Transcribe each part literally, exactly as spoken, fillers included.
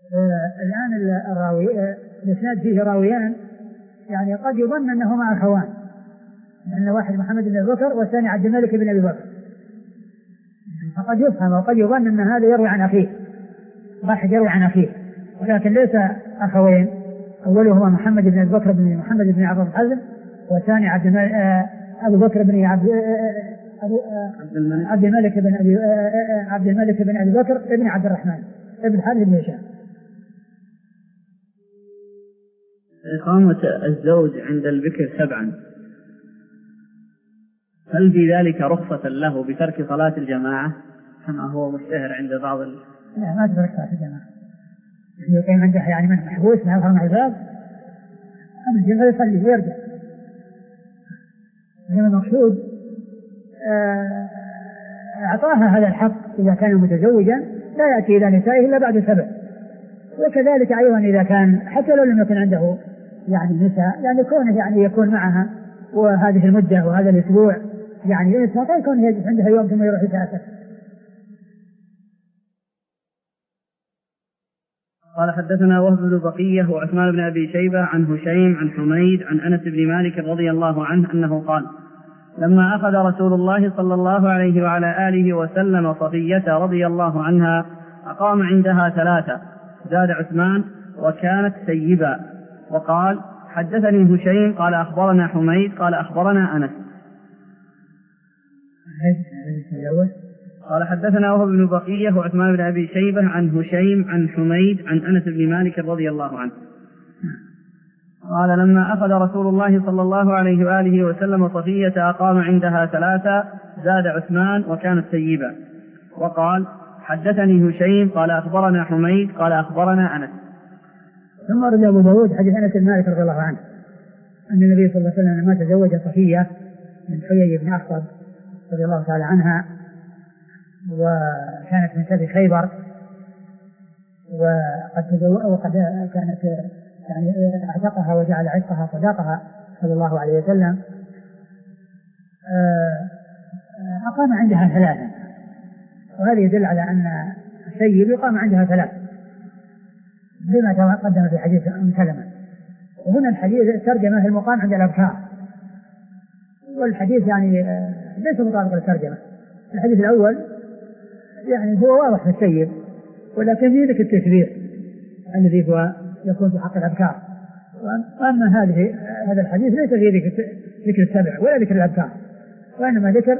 آه الآن الراوي الإسناد فيه راويان، يعني قد يظن أنهما أخوان، لأن واحد محمد بن أبي بكر والثاني عبد الملك بن أبي بكر، فقد يفهم وقد يظن أن هذا يروي عن أخيه، واحد يروي عن أخيه، ولكن ليس أخوين. أولهما محمد بن أبي بكر بن محمد بن عبد الحزم، والثاني عبد الملك أبو بكر بن عبد عبد الملك بن أبي عبد الملك بن أبي بكر بن عبد الرحمن ابن حارث بن هشام. إقامة الزوج عند البكر سبعا، هل في ذلك رخصة له بترك صلاة الجماعة كما هو مشتهر عند بعض ال... لا، ما تترك صلاة الجماعة، يقيم عنده يعني من محبوس ما يظهر مع الباب أما الجماعة يصلي ويرجع. إنما المقصود أعطاها هذا الحق إذا كان متزوجا لا يأتي إلى نسائه إلا بعد سبع، وكذلك أيضا إذا كان حتى لو لم يكن عنده يعني نساء، يعني كونه يعني يكون معها وهذه المدة وهذا الأسبوع يعني يستطيع يكون عندها يوم ثم يروح يتأسف. قال حدثنا وهب بن بقية وعثمان بن أبي شيبة عن هشيم عن حميد عن أنس بن مالك رضي الله عنه أنه قال: لما أخذ رسول الله صلى الله عليه وعلى آله وسلم صفية رضي الله عنها أقام عندها ثلاثة، زاد عثمان وكانت سيبا. وقال: حدثني هشيم قال أخبرنا حميد قال أخبرنا أنس. قال حدثنا وهب بن بقية وعثمان بن أبي شيبة عن هشيم عن حميد عن أنس بن مالك رضي الله عنه قال: لما أخذ رسول الله صلى الله عليه وآله وسلم صفية أقام عندها ثلاثة، زاد عثمان وكانت سيبا. وقال: حدثني هشيم قال أخبرنا حميد قال أخبرنا أنس. ثم رجع أبو داود حديث أنس بن مالك رضي الله عنه أن النبي صلى الله عليه وسلم لما تزوج صفية من حيي بن أخطب رضي الله تعالى عنها، وكانت من سبي خيبر، وقد وقد كانت يعني اعتقها وجعل عتقها صداقها صلى الله عليه وسلم، أقام عندها ثلاثة، وهذا يدل على أن السيد يقام عندها ثلاثة بما تقدم في حديث أم سلمة. وهنا الحديث ترجمة المقام عند الأبكار، والحديث يعني ليس مطابق للترجمة. الحديث الأول يعني هو واضح في السيد، ولكن فيه ذكر التكبير الذي هو يكون في حق الأبكار، وأما هذه هذا الحديث ليس فيه ذكر ذكر السبع ولا ذكر الأبكار، وإنما ذكر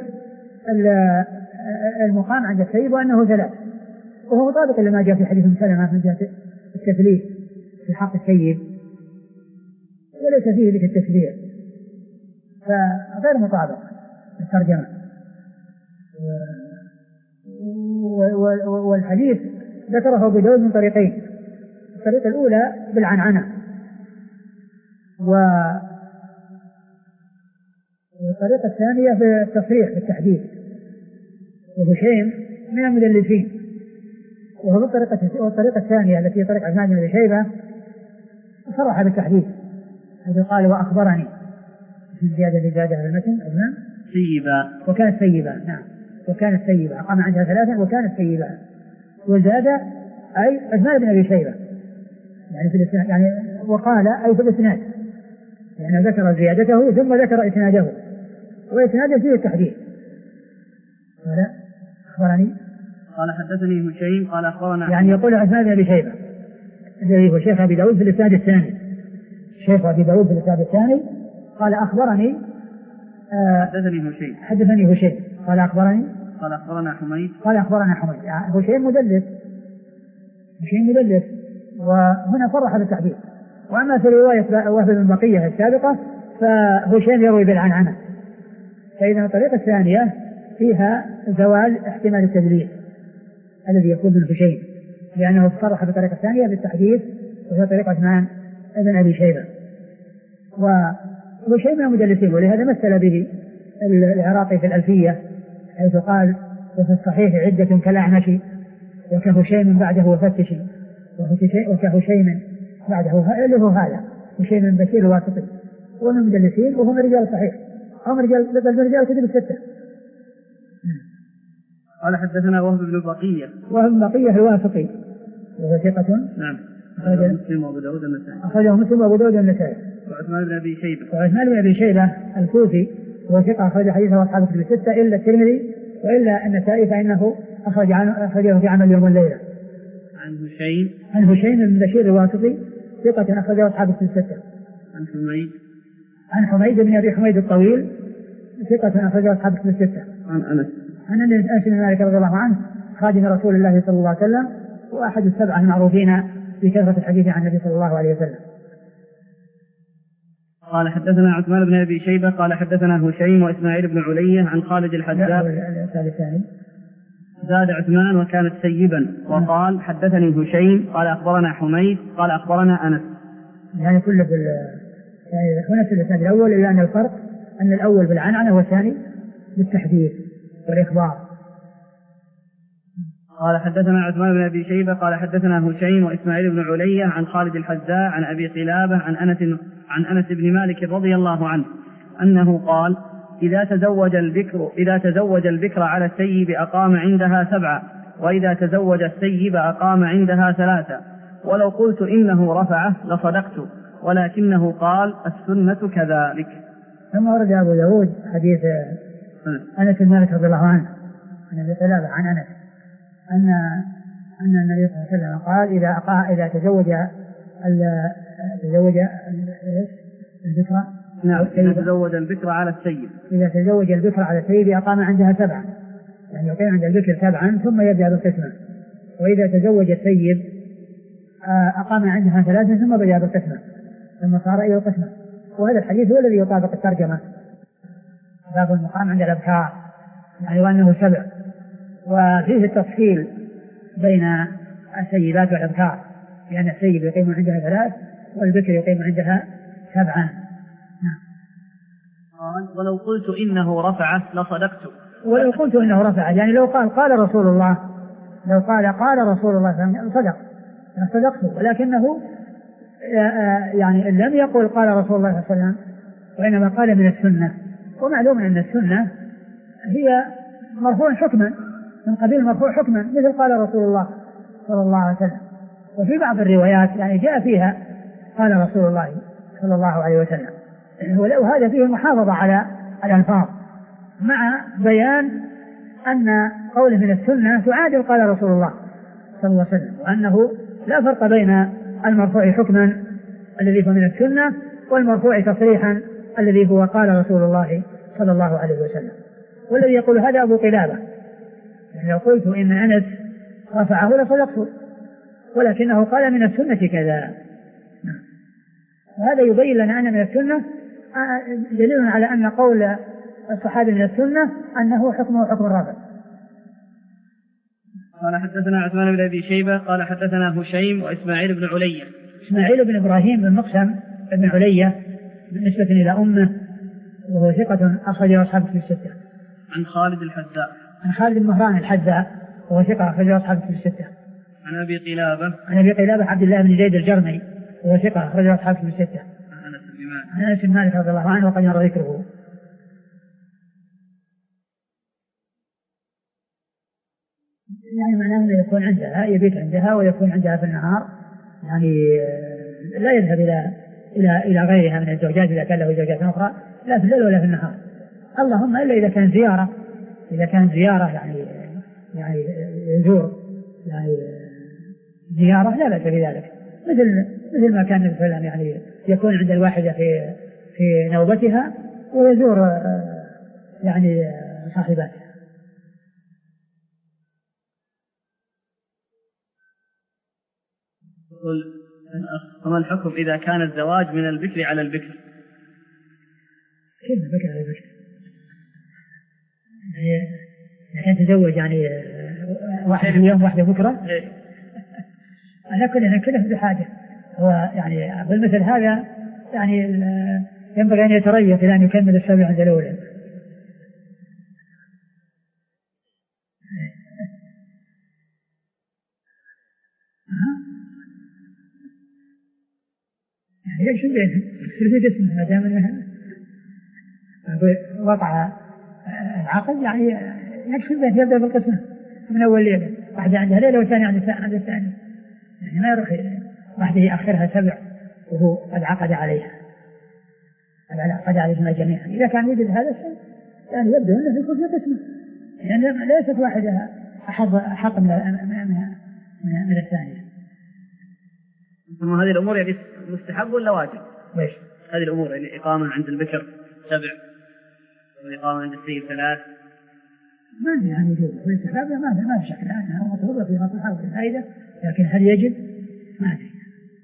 المقام عند السيد وأنه ثلاث، وهو مطابق لما جاء في حديث سلمة من جهة التثليث في حق السيد، وليس فيه ذكر التكبير، فغير مطابق الترجمة. والحديث ذكره أبو داود من طريقين: الطريقة الأولى بالعنعنة، والطريقة الثانية بالتصريح بالتحديد، وهشيم من المدلسين، وهو الطريقة والطريقة الثانية التي هي طريقة عثمان بن أبي شيبة صرح بالتحديد، حيث قال: وأخبرني في الزيادة اللي زادها في المتن أظن سيبا وكانت سيبا. نعم، وكانت سيبا، أقام عندها ثلاثة وكانت سيبا. وزاد أي عثمان بن أبي شيبة يعني في الإسناد، يعني وقال أي في الإسناد، يعني ذكر زيادته ثم ذكر إسناده، وإسناده فيه التحديد. قال: أخبرني قال حدثني هشيم قال أخبرنا، يعني يقول عثمان بن أبي شيبة الذي هو شيخ أبي داود في الإسناد الثاني، شيخ أبي داود في الإسناد الثاني قال: أخبرني آه حدثني هشيم حدثني هشيم قال: أخبرني قال أخبرنا حميد قال أخبرنا حميد. يعني هشيم مدلس، هشيم مدلس، وهنا صرح بالتحديد. وأما في رواية وهب بن بقية السابقة فهشيم يروي بالعنعنة، فإذا الطريقة الثانية فيها زوال احتمال التدليس الذي يكون من هشيم، لأنه صرح بالطريقة الثانية بالتحديد، وهي طريقة عثمان بن أبي شيبة. وهشيم من المدلسين، ولهذا مثل به العراقي في الألفية حيث قال: وفي الصحيح عدة كالأعمش وكهشيم بعده وفتش، وكهشيم بعده اللي هو هذا هشيم بشير واسطي، ومن المدلسين وهم رجال صحيح، هم رجال رجال كتب الستة. قال حدثنا وهب بن بقية وهب بن بقية الواسطي وهو ثقة. نعم. أخرجه مسلم وأبو داود النسائي. أخرجه مسلم وأبو داود النسائي. وعثمان بن أبي شيبة. وعثمان بن أبي شيبة الكوفي وهو ثقة أخرج حديثه أصحاب الكتب الستة إلا الترمذي وإلا النسائي فإنه أخرج عنه أخرجه في عمل اليوم والليلة. عن هشيم. عن هشيم بن بشير الواسطي ثقة أخرجه أصحاب الكتب الستة. عن حميد. عن حميد بن أبي حميد الطويل ثقة أخرجه أصحاب الكتب الستة. عن أنس. عن أنس بن مالك رضي الله عنه خادم رسول الله صلى الله عليه وسلم وأحد السبعة المعروفين بكثرة الحديث عن النبي صلى الله عليه وسلم. قال حدثنا عثمان بن أبي شيبة قال حدثنا هشيم وإسماعيل بن علية عن خالد الحذاء. زاد عثمان وكانت سيبا وقال حدثني هشيم قال أخبرنا حميد قال أخبرنا أنس. يعني كله بال يعني هنا في الإسناد الأول إلا أن الفرق أن الأول بالعنعنة والثاني بالتحديث والإخبار. قال حدثنا عثمان بن أبي شيبة قال حدثنا هشيم وإسماعيل بن علية عن خالد الحذاء عن أبي قلابة عن أنس عن أنس بن مالك رضي الله عنه أنه قال إذا تزوج البكر إذا تزوج البكر على السيب أقام عندها سبعة وإذا تزوج السيب أقام عندها ثلاثة ولو قلت إنه رفعه لصدقت ولكنه قال السنة كذلك. ثم ورد أبو داود حديث أنس بن مالك رضي الله عنه عن أبي قلابة عن أنس أن أن النبي صلى الله عليه وسلم قال إذا أقا إذا تزوج تزوج البكر نعم إذا تزوج البكر على السيب إذا تزوج البكر على السيب أقام عندها سبعا يعني يقيم عند البكر سبعا ثم يبدأ بالقسمة وإذا تزوج السيب أقام عندها ثلاثا ثم بدأ بالقسمة ثم صار إلى القسمة. وهذا الحديث هو الذي يطابق الترجمة باب المقام عند الأبكار يعني وأنه سبع وفيه التفصيل بين السيبات والأبكار لأن السيب يقيم عندها ثلاث والبكر يقيم عندها سبعا. قال ولو قلت إنه رفعه لصدقت. ولو قلت إنه رفعه يعني لو قال قال رسول الله لو قال قال رسول الله صدق صدقت ولكنه يعني لم يقل قال رسول الله صلى الله عليه وسلم وإنما قال من السنة ومعلوم أن السنة هي مرفوع حكما من قبيل مرفوع حكما مثل قال رسول الله صلى الله عليه وسلم. وفي بعض الروايات يعني جاء فيها قال رسول الله صلى الله عليه وسلم وهذا فيه المحافظة على الألفاظ مع بيان أن قوله من السنة تعادل قال رسول الله صلى الله عليه وسلم وأنه لا فرق بين المرفوع حكما الذي هو من السنة والمرفوع تصريحا الذي هو قال رسول الله صلى الله عليه وسلم. والذي يقول هذا أبو قلابة يعني لو قلت إن أنس رفعه لصدقته ولكنه قال من السنة كذا. وهذا يبين لنا أن من السنة دليل على أن قول الصحابي من السنة أنه حكمه حكم الرافع. قال حدثنا عثمان بن أبي شيبة قال حدثنا هشيم وإسماعيل بن علية. إسماعيل بن إبراهيم بن مقسم بن علية بالنسبة إلى أمه وهو ثقة أخرج أصحاب في الستة. عن خالد الحذاء. عن خالد بن مهران الحذاء وهو ثقة أخرج أصحاب في الستة. عن أبي قلابة. عن أبي قلابة عبد الله بن زيد الجرمي وهو ثقة أخرج أصحاب في الستة. عن أنس بن مالك رضي الله عنه وقد مر ذكره. يعني معناه أنه يكون عندها يبيت عندها ويكون عندها في النهار يعني لا يذهب إلى إلى إلى غيرها من الزوجات إذا كان له زوجات أخرى لا في الليل ولا في النهار اللهم إلا إذا كان زيارة إذا كان زيارة يعني يعني يزور يعني زيارة لا بأس بذلك مثل مثل ما كان النبي صلى الله عليه وسلم يعني يكون عند الواحدة في في نوبتها ويزور يعني صاحباتها. وما الحكم إذا كان الزواج من البكر على البكر؟ كيف البكر على البكر؟ يعني تزوج يعني واحدة اليوم واحدة بكرة على كل كله بحاجة هو يعني بالمثل هذا يعني ينبغي أن يتريث إلى أن يكمل السبع عند الأولى. يعني يكشف بينهم يكشف اسمه ما دام انه وقع العقد يعني يكشف بينه يبدأ بالقسمة من أول ليلة واحدة عندها ليلة والثانية عند الثاني. ما يروح واحدة يأخرها سبع وهو قد عقد عليها، قد عقد عليهما جميعا. إذا كان يوجد هذا الشيء يعني يبدو أنه يكون في قسمه، يعني ليست واحدة أحق أحق من من من الثانية. ثم هذه الأمور يعني مستحب ولا واجب؟ ويش؟ هذه الأمور يعني إقامة عند البكر سبع والإقامة عند السيد ثلاث. ما يعني يجوز والاستحباب ما ما في شك لأنها مطلوبة في مصلحة وفي فائدة، لكن هل يجب؟ ما أدري.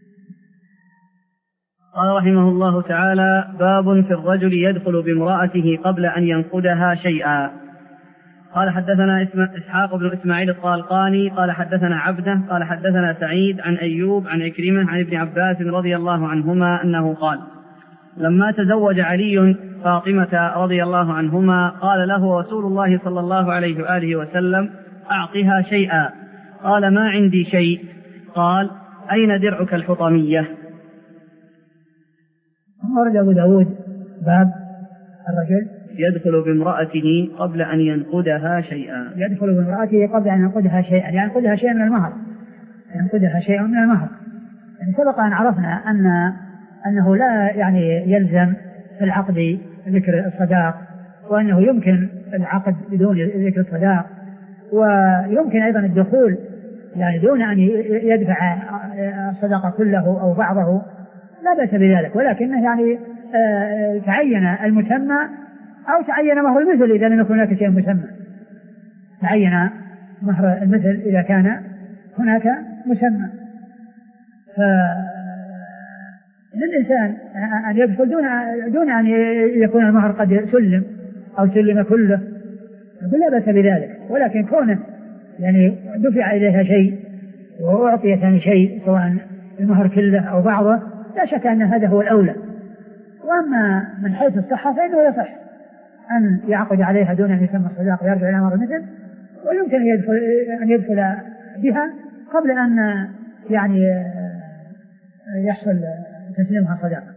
قال رحمه الله تعالى: باب في الرجل يدخل بامرأته قبل أن ينقدها شيئا. قال حدثنا إسحاق بن إسماعيل الطالقاني قال حدثنا عبده قال حدثنا سعيد عن أيوب عن عكرمة عن ابن عباس رضي الله عنهما أنه قال: لما تزوج علي فاطمة رضي الله عنهما قال له رسول الله صلى الله عليه وآله وسلم: أعطها شيئا. قال: ما عندي شيء. قال: أين درعك الحطمية؟ ورد أبو داود باب الرجل يدخل بامرأته قبل أن ينقدها شيئا. يدخل بامرأته قبل أن ينقدها شيئا، يعني ينقدها شيئا من المهر، ينقدها شيئا من المهر. يعني سبق أن عرفنا أن أنه لا يعني يلزم في العقد ذكر الصداق، وأنه يمكن العقد بدون ذكر الصداق، ويمكن أيضا الدخول يعني دون أن يدفع الصداق كله أو بعضه، لا بأس بذلك، ولكنه يعني تعين المسمى أو تعين مهر المثل إذا لم يكن هناك شيء مسمى، تعين مهر المثل إذا كان هناك مسمى. فللإنسان أن يدخل دون دون أن يكون المهر قد سلم أو سلم كله، لا بأس بذلك، ولكن كونه يعني دفع إليها شيء وأعطي ثاني شيء سواء المهر كله أو بعضه، لا شك أن هذا هو الأولى. وأما من حيث الصحة فإنه يصح أن يعقد عليها دون أن يسمى الصداق ويرجع إلى مهر المثل، ويمكن أن يدخل, أن يدخل بها قبل أن يعني يحصل تسليمها صداقة.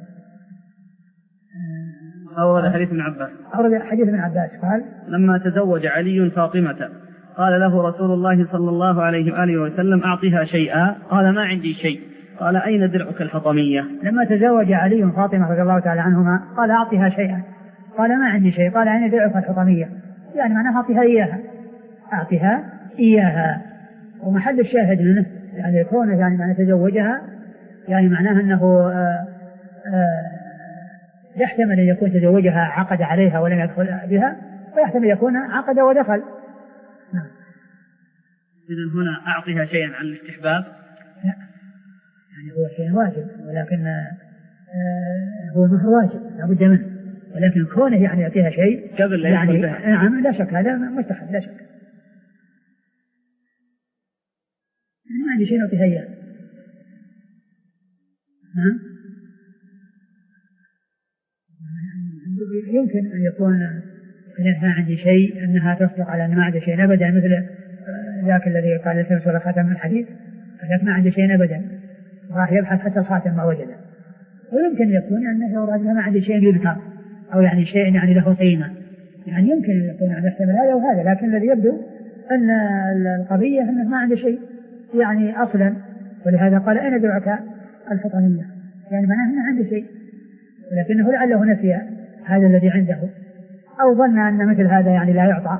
أورد حديث ابن عباس أورد حديث ابن عباس قال: لما تزوج علي فاطمة قال له رسول الله صلى الله عليه وآله وسلم: أعطها شيئا. قال: ما عندي شيء. قال: أين درعك الحطمية؟ لما تزوج علي فاطمة رضي الله تعالى عنهما قال: أعطها شيئا. قال: ما عندي شيء. قال: أين درعك الحطمية؟ يعني معناها أعطها إياها، أعطها إياها. ومحل الشاهد منه يعني يكون يعني معنى تزوجها يعني معناها أنه آآ آآ يحتمل أن يكون تزوجها عقد عليها ولم يدخل بها، ويحتمل يكون عقد ودخل. نعم. إذن هنا أعطها شيئا عن الاستحباب؟ لا، يعني هو شيء واجب، ولكن هو مهر واجب لا بد منه، ولكن كونه يعني يعطيها شيء قبل لا يعني يدخل بها. نعم لا شك هذا مستحب لا شك. ما عندي شيء نعطيها إياه. يمكن أن يكون إنها عندي شيء أنها تصدق على أن ما عندي شيء أبدا، مثل ذاك الذي قال التمس ولا خاتم من الحديث، لكن ما عندي شيء أبدا، راح يبحث حتى الخاتم ما وجده. ويمكن يكون أنه راجل ما عندي شيء يذكر أو يعني شيء يعني له قيمة، يعني يمكن يكون أن يحتمل هذا وهذا، لكن الذي يبدو أن القضية أنه ما عنده شيء يعني أصلا، ولهذا قال: أين درعك الحطمية؟ يعني معناه أنه عنده شيء، ولكنه لعله نسي هذا الذي عنده أو ظن أن مثل هذا يعني لا يعطى.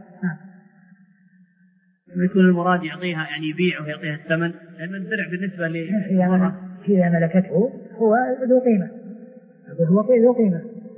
ويكون المراد يعطيها يعني يبيع ويعطيها الثمن، لأن الدرع بالنسبة للمرأة إذا ملكته هو ذو قيمة، هو ذو قيمة.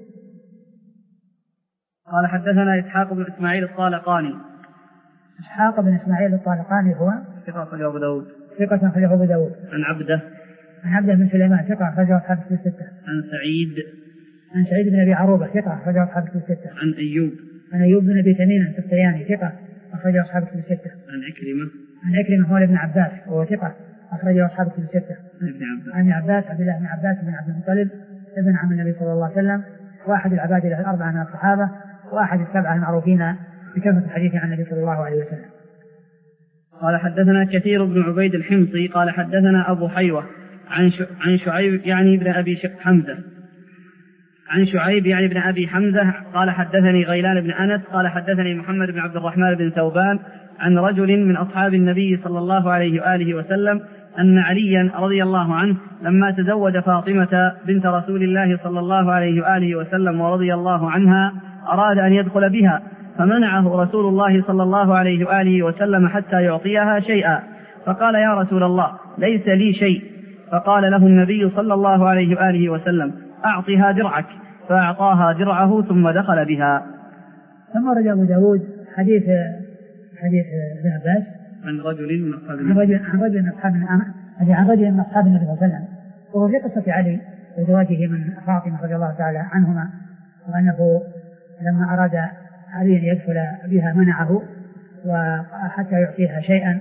قال: حدثنا إسحاق بن إسماعيل الطالقاني. إسحاق بن إسماعيل الطالقاني هو ثقة أخرجه أبو داود. ثقة أخرجه أبو داود. عن عبده عن عبده بن سليمان ثقة أخرجه أصحاب الكتب الستة. عن سعيد عن سعيد بن أبي عروبة ثقة أخرجه أصحاب الكتب الستة. عن أيوب عن أيوب بن أبي تميم السختياني ثقة أخرجه أصحاب الكتب الستة. عن عكرمة عن عكرمة هو ابن عباس وهو ثقة أخرجه أصحاب الكتب الستة. عن ابن عباس عن عباس عبد الله بن عباس بن عبد المطلب ابن عم النبي صلى الله عليه وسلم، واحد العباد الأربعة من الصحابة، واحد السبعة المعروفين بكثرة الحديث عن النبي صلى الله عليه وسلم. قال: حدثنا كثير بن عبيد الحمصي قال: حدثنا أبو حيوة عن عن شعيب يعني ابن أبي حمزة عن شعيب يعني ابن أبي حمزة قال: حدثني غيلان بن أنس قال: حدثني محمد بن عبد الرحمن بن ثوبان عن رجل من أصحاب النبي صلى الله عليه وآله وسلم أن عليا رضي الله عنه لما تزوج فاطمة بنت رسول الله صلى الله عليه وآله وسلم ورضي الله عنها أراد أن يدخل بها، فمنعه رسول الله صلى الله عليه وآله وسلم حتى يعطيها شيئا، فقال يا رسول الله ليس لي شيء، فقال له النبي صلى الله عليه وآله وسلم أعطها درعك، فأعطاها درعه ثم دخل بها. ثم رجع أبو داود حديث حديث ابن عباس عن رجل من أصحاب عن رجل عن رجل من أصحاب عن رجل من أصحاب النبي صلى الله عليه وسلم، وهو في قصة علي وزواجه من فاطمة رضي الله تعالى عنهما، وأنه لما أراد علي أن يدخل بها منعه وحتى يعطيها شيئا،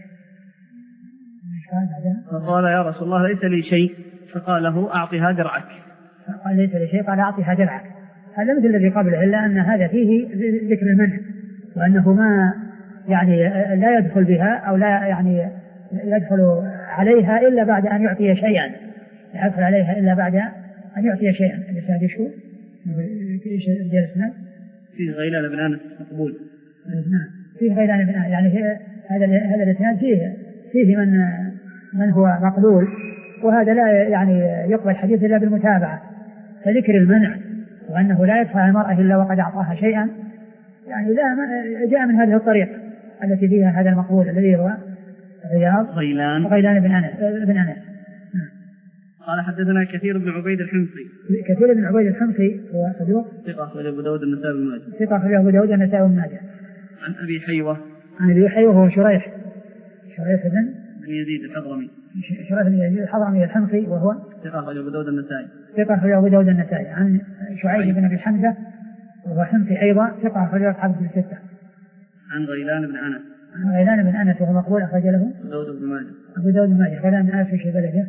فقال يا رسول الله ليس لي شيء، فقال له أعطها درعك، قال ليس لي شيء، قال أعطها درعك. هذا مثل الذي قبله، إلا أن هذا فيه ذكر المنع، وأنه ما يعني لا يدخل بها أو لا يعني يدخل عليها إلا بعد أن يعطي شيئا، لا يدخل عليها إلا بعد أن يعطي شيئا. الإسناد شو؟ ايش جلسنا؟ فيه غيلان بن أنس مقبول. نعم فيه غيلان بن أنس، يعني هذا هذا الإسناد فيه فيه من من هو مقبول، وهذا لا يعني يقبل حديث إلا بالمتابعة. فذكر المنع وأنه لا يدفع المرأة إلا وقد أعطاها شيئا، يعني لا جاء من هذه الطريقة التي فيها هذا المقبول الذي هو رياض غيلان غيلان بن أنس بن أنس. قال حدثنا كثير بن عبيد الحمصي. كثير بن عبيد الحمصي هو صدوق ثقة أخرجه أبو داود النسائي بن ماجه. ثقة أخرجه أبو داود النسائي بن ماجه. عن أبي حيوة. عن أبي حيوة هو شريح شريح بن بن يزيد الحضرمي. شريح بن يزيد الحضرمي الحمصي وهو ثقة أخرجه أبو داود النسائي. ثقة أخرجه أبو داود النسائي. عن شعيب بن أبي حمزة وهو حمصي أيضا ثقة أخرجه أصحاب الستة. عن غيلان بن أنس. عن غيلان بن أنس وهو مقبول أخرج له أبو داود بن ماجه. أبو داود بن ماجه. غيلان بن أنس في بلده.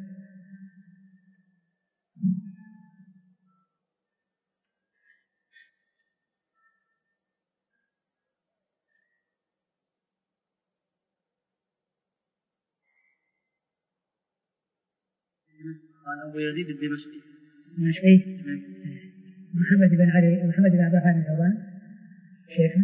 قال أبو يزيد الدمشقي. دمشقي. محمد بن علي محمد بن عبد الرحمن بن ثوبان شيخه.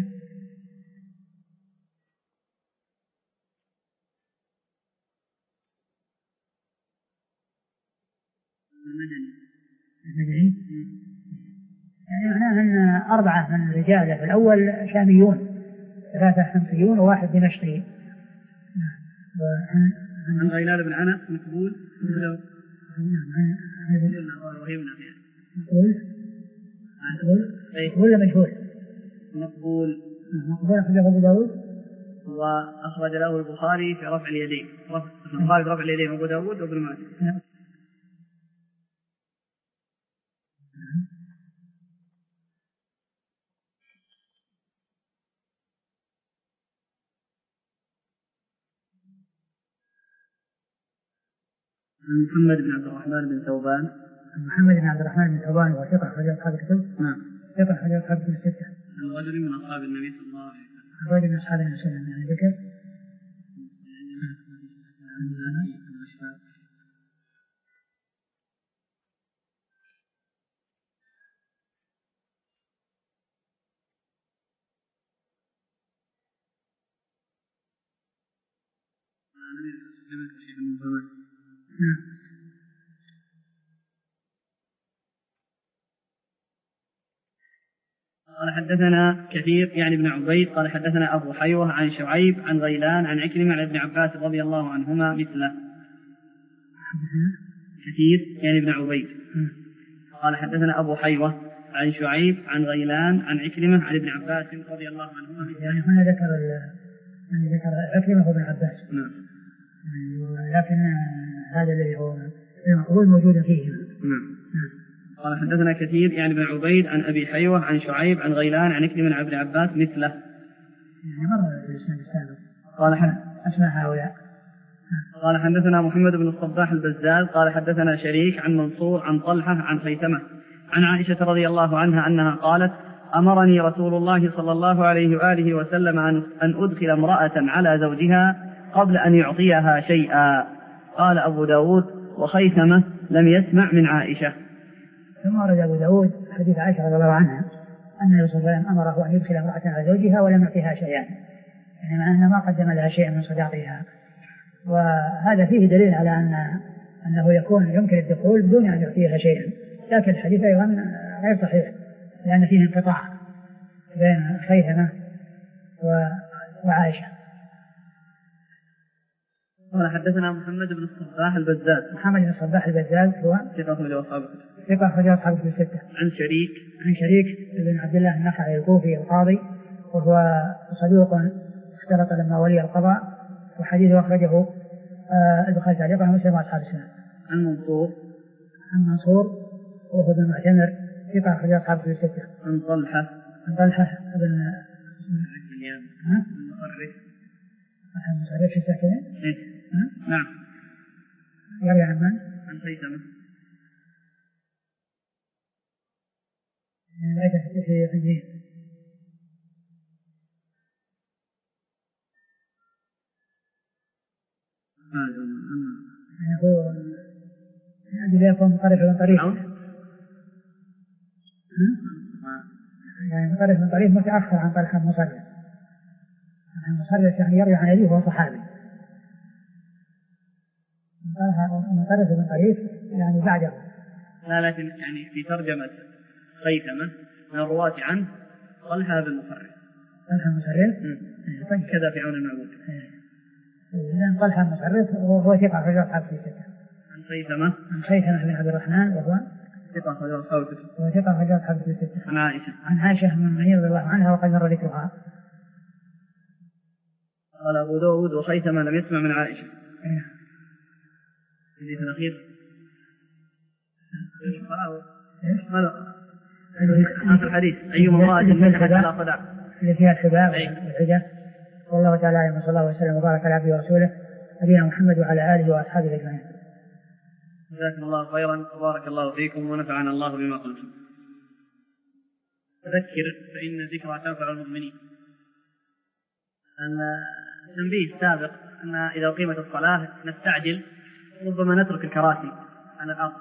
المدني. المدني. يعني معناه أن أربعة من رجاله، في الأول شاميون، ثلاثة حمصيون وواحد دمشقي. عن غيلان بن أنس مقبول. نعم. وهي من أخيار. مقبول. مقبول ولا مجهول؟ مقبول. مقبول أخرجه أبو داود. وأخرج له البخاري في رفع اليدين. البخاري في رفع اليدين وأبو داود وابن ماجه. عن محمد بن عبد الرحمن بن ثوبان. محمد بن عبد الرحمن بن ثوبان وهو ثقة أخرجه أصحاب الكتب. نعم. ثقة أخرجه أصحاب الكتب الستة. عن رجل من أصحاب النبي صلى الله عليه وسلم. رجل من أصحاب النبي صلى الله عليه وسلم يعني ذكر. نعم. قال حدثنا كثير يعني ابن عبيد قال حدثنا أبو حيوة عن شعيب عن غيلان عن عكرمة عن ابن عباس رضي الله عنهما مثله. كثير يعني ابن عبيد قال حدثنا أبو حيوة عن شعيب عن غيلان عن عكرمة عن ابن عباس رضي الله عنهما مثله. يعني هنا ذكر يعني ذكر عكرمة وابن عباس. نعم. لكن هذا الذي هو المقبول موجود فيه. نعم. قال حدثنا كثير يعني ابن عبيد عن أبي حيوة عن شعيب عن غيلان عن عكرمة عن ابن عباس مثله. يعني مرة الإسناد السابق. قال حد أسمع هؤلاء. قال حدثنا محمد بن الصباح البزاز قال حدثنا شريك عن منصور عن طلحة عن خيثمة عن عائشة رضي الله عنها أنها قالت أمرني رسول الله صلى الله عليه وآله وسلم أن أدخل امرأة على زوجها قبل أن يعطيها شيئا. قال أبو داود وخيثمة لم يسمع من عائشة. ثم ورد أبو داود حديث عائشة رضي الله عنها أن النبي صلى الله عليه وسلم أمره أن يدخل امرأة على زوجها ولم يعطيها شيئا، يعني مع أنه ما قدم لها شيئا من صداقها. وهذا فيه دليل على أن أنه يكون يمكن الدخول بدون أن يعطيها شيئا، لكن الحديث أيضا غير صحيح لأن فيه انقطاع بين خيثمة وعائشة. قال حدثنا محمد بن الصباح البزاز. محمد بن الصباح البزاز هو ثقة أخرجه أصحابه ثقة أخرجه أصحابه في الستة. عن شريك عن شريك بن عبد الله النخعي الكوفي القاضي وهو صدوق اختلط لما ولي القضاء، وحديثه أخرجه البخاري تعليقا ومسلم وأصحاب السنن. عن منصور عن منصور وهو بن معتمر ثقة أخرجه أصحابه في الستة. عن طلحة عن طلحة بن المؤرخ عن مصرف الساكنين. نعم. يروي عن من؟ عن خيثمة. ليس في الدين. يعني هو يجب يكون مقرف من طريق يعني مقرف من طريق متأخر عن طلحة المصرف. المصرف يعني يروي عن أبيه وهو صحابي. مقرف من طريق يعني بعده. لا لكن يعني في ترجمة خيثمة من الرواة عنه طلحة بن مصرف. طلحة المصرف طيب كذا في عون المعبود. لأن طلحة المصرف هو ثقة أخرج أصحابه في الستة. عن خيثمة عن خيثمة بن عبد الرحمن وهو ثقة أخرج أصحابه في الستة. وهو ثقة أخرج أصحابه في الستة. عن عائشة عن عائشة بن المنير رضي الله عنها وقد مر ذكرها. قال أبو داود وخيثمة لم يسمع من عائشة. الحديث الأخير آخر الحديث أيما امرأة منحت على صداع اللي فيها الخباء والعدة. والله تعالى أعلم وصلى الله وسلم وبارك على عبده ورسوله نبينا محمد وعلى آله وأصحابه أجمعين. جزاكم الله خيرا وبارك الله فيكم ونفعنا الله بما قلتم. تذكر فإن الذكرى تنفع المؤمنين. التنبيه السابق أن إذا قيمت الصلاة نستعجل ربما نترك الكراسي على الأرض.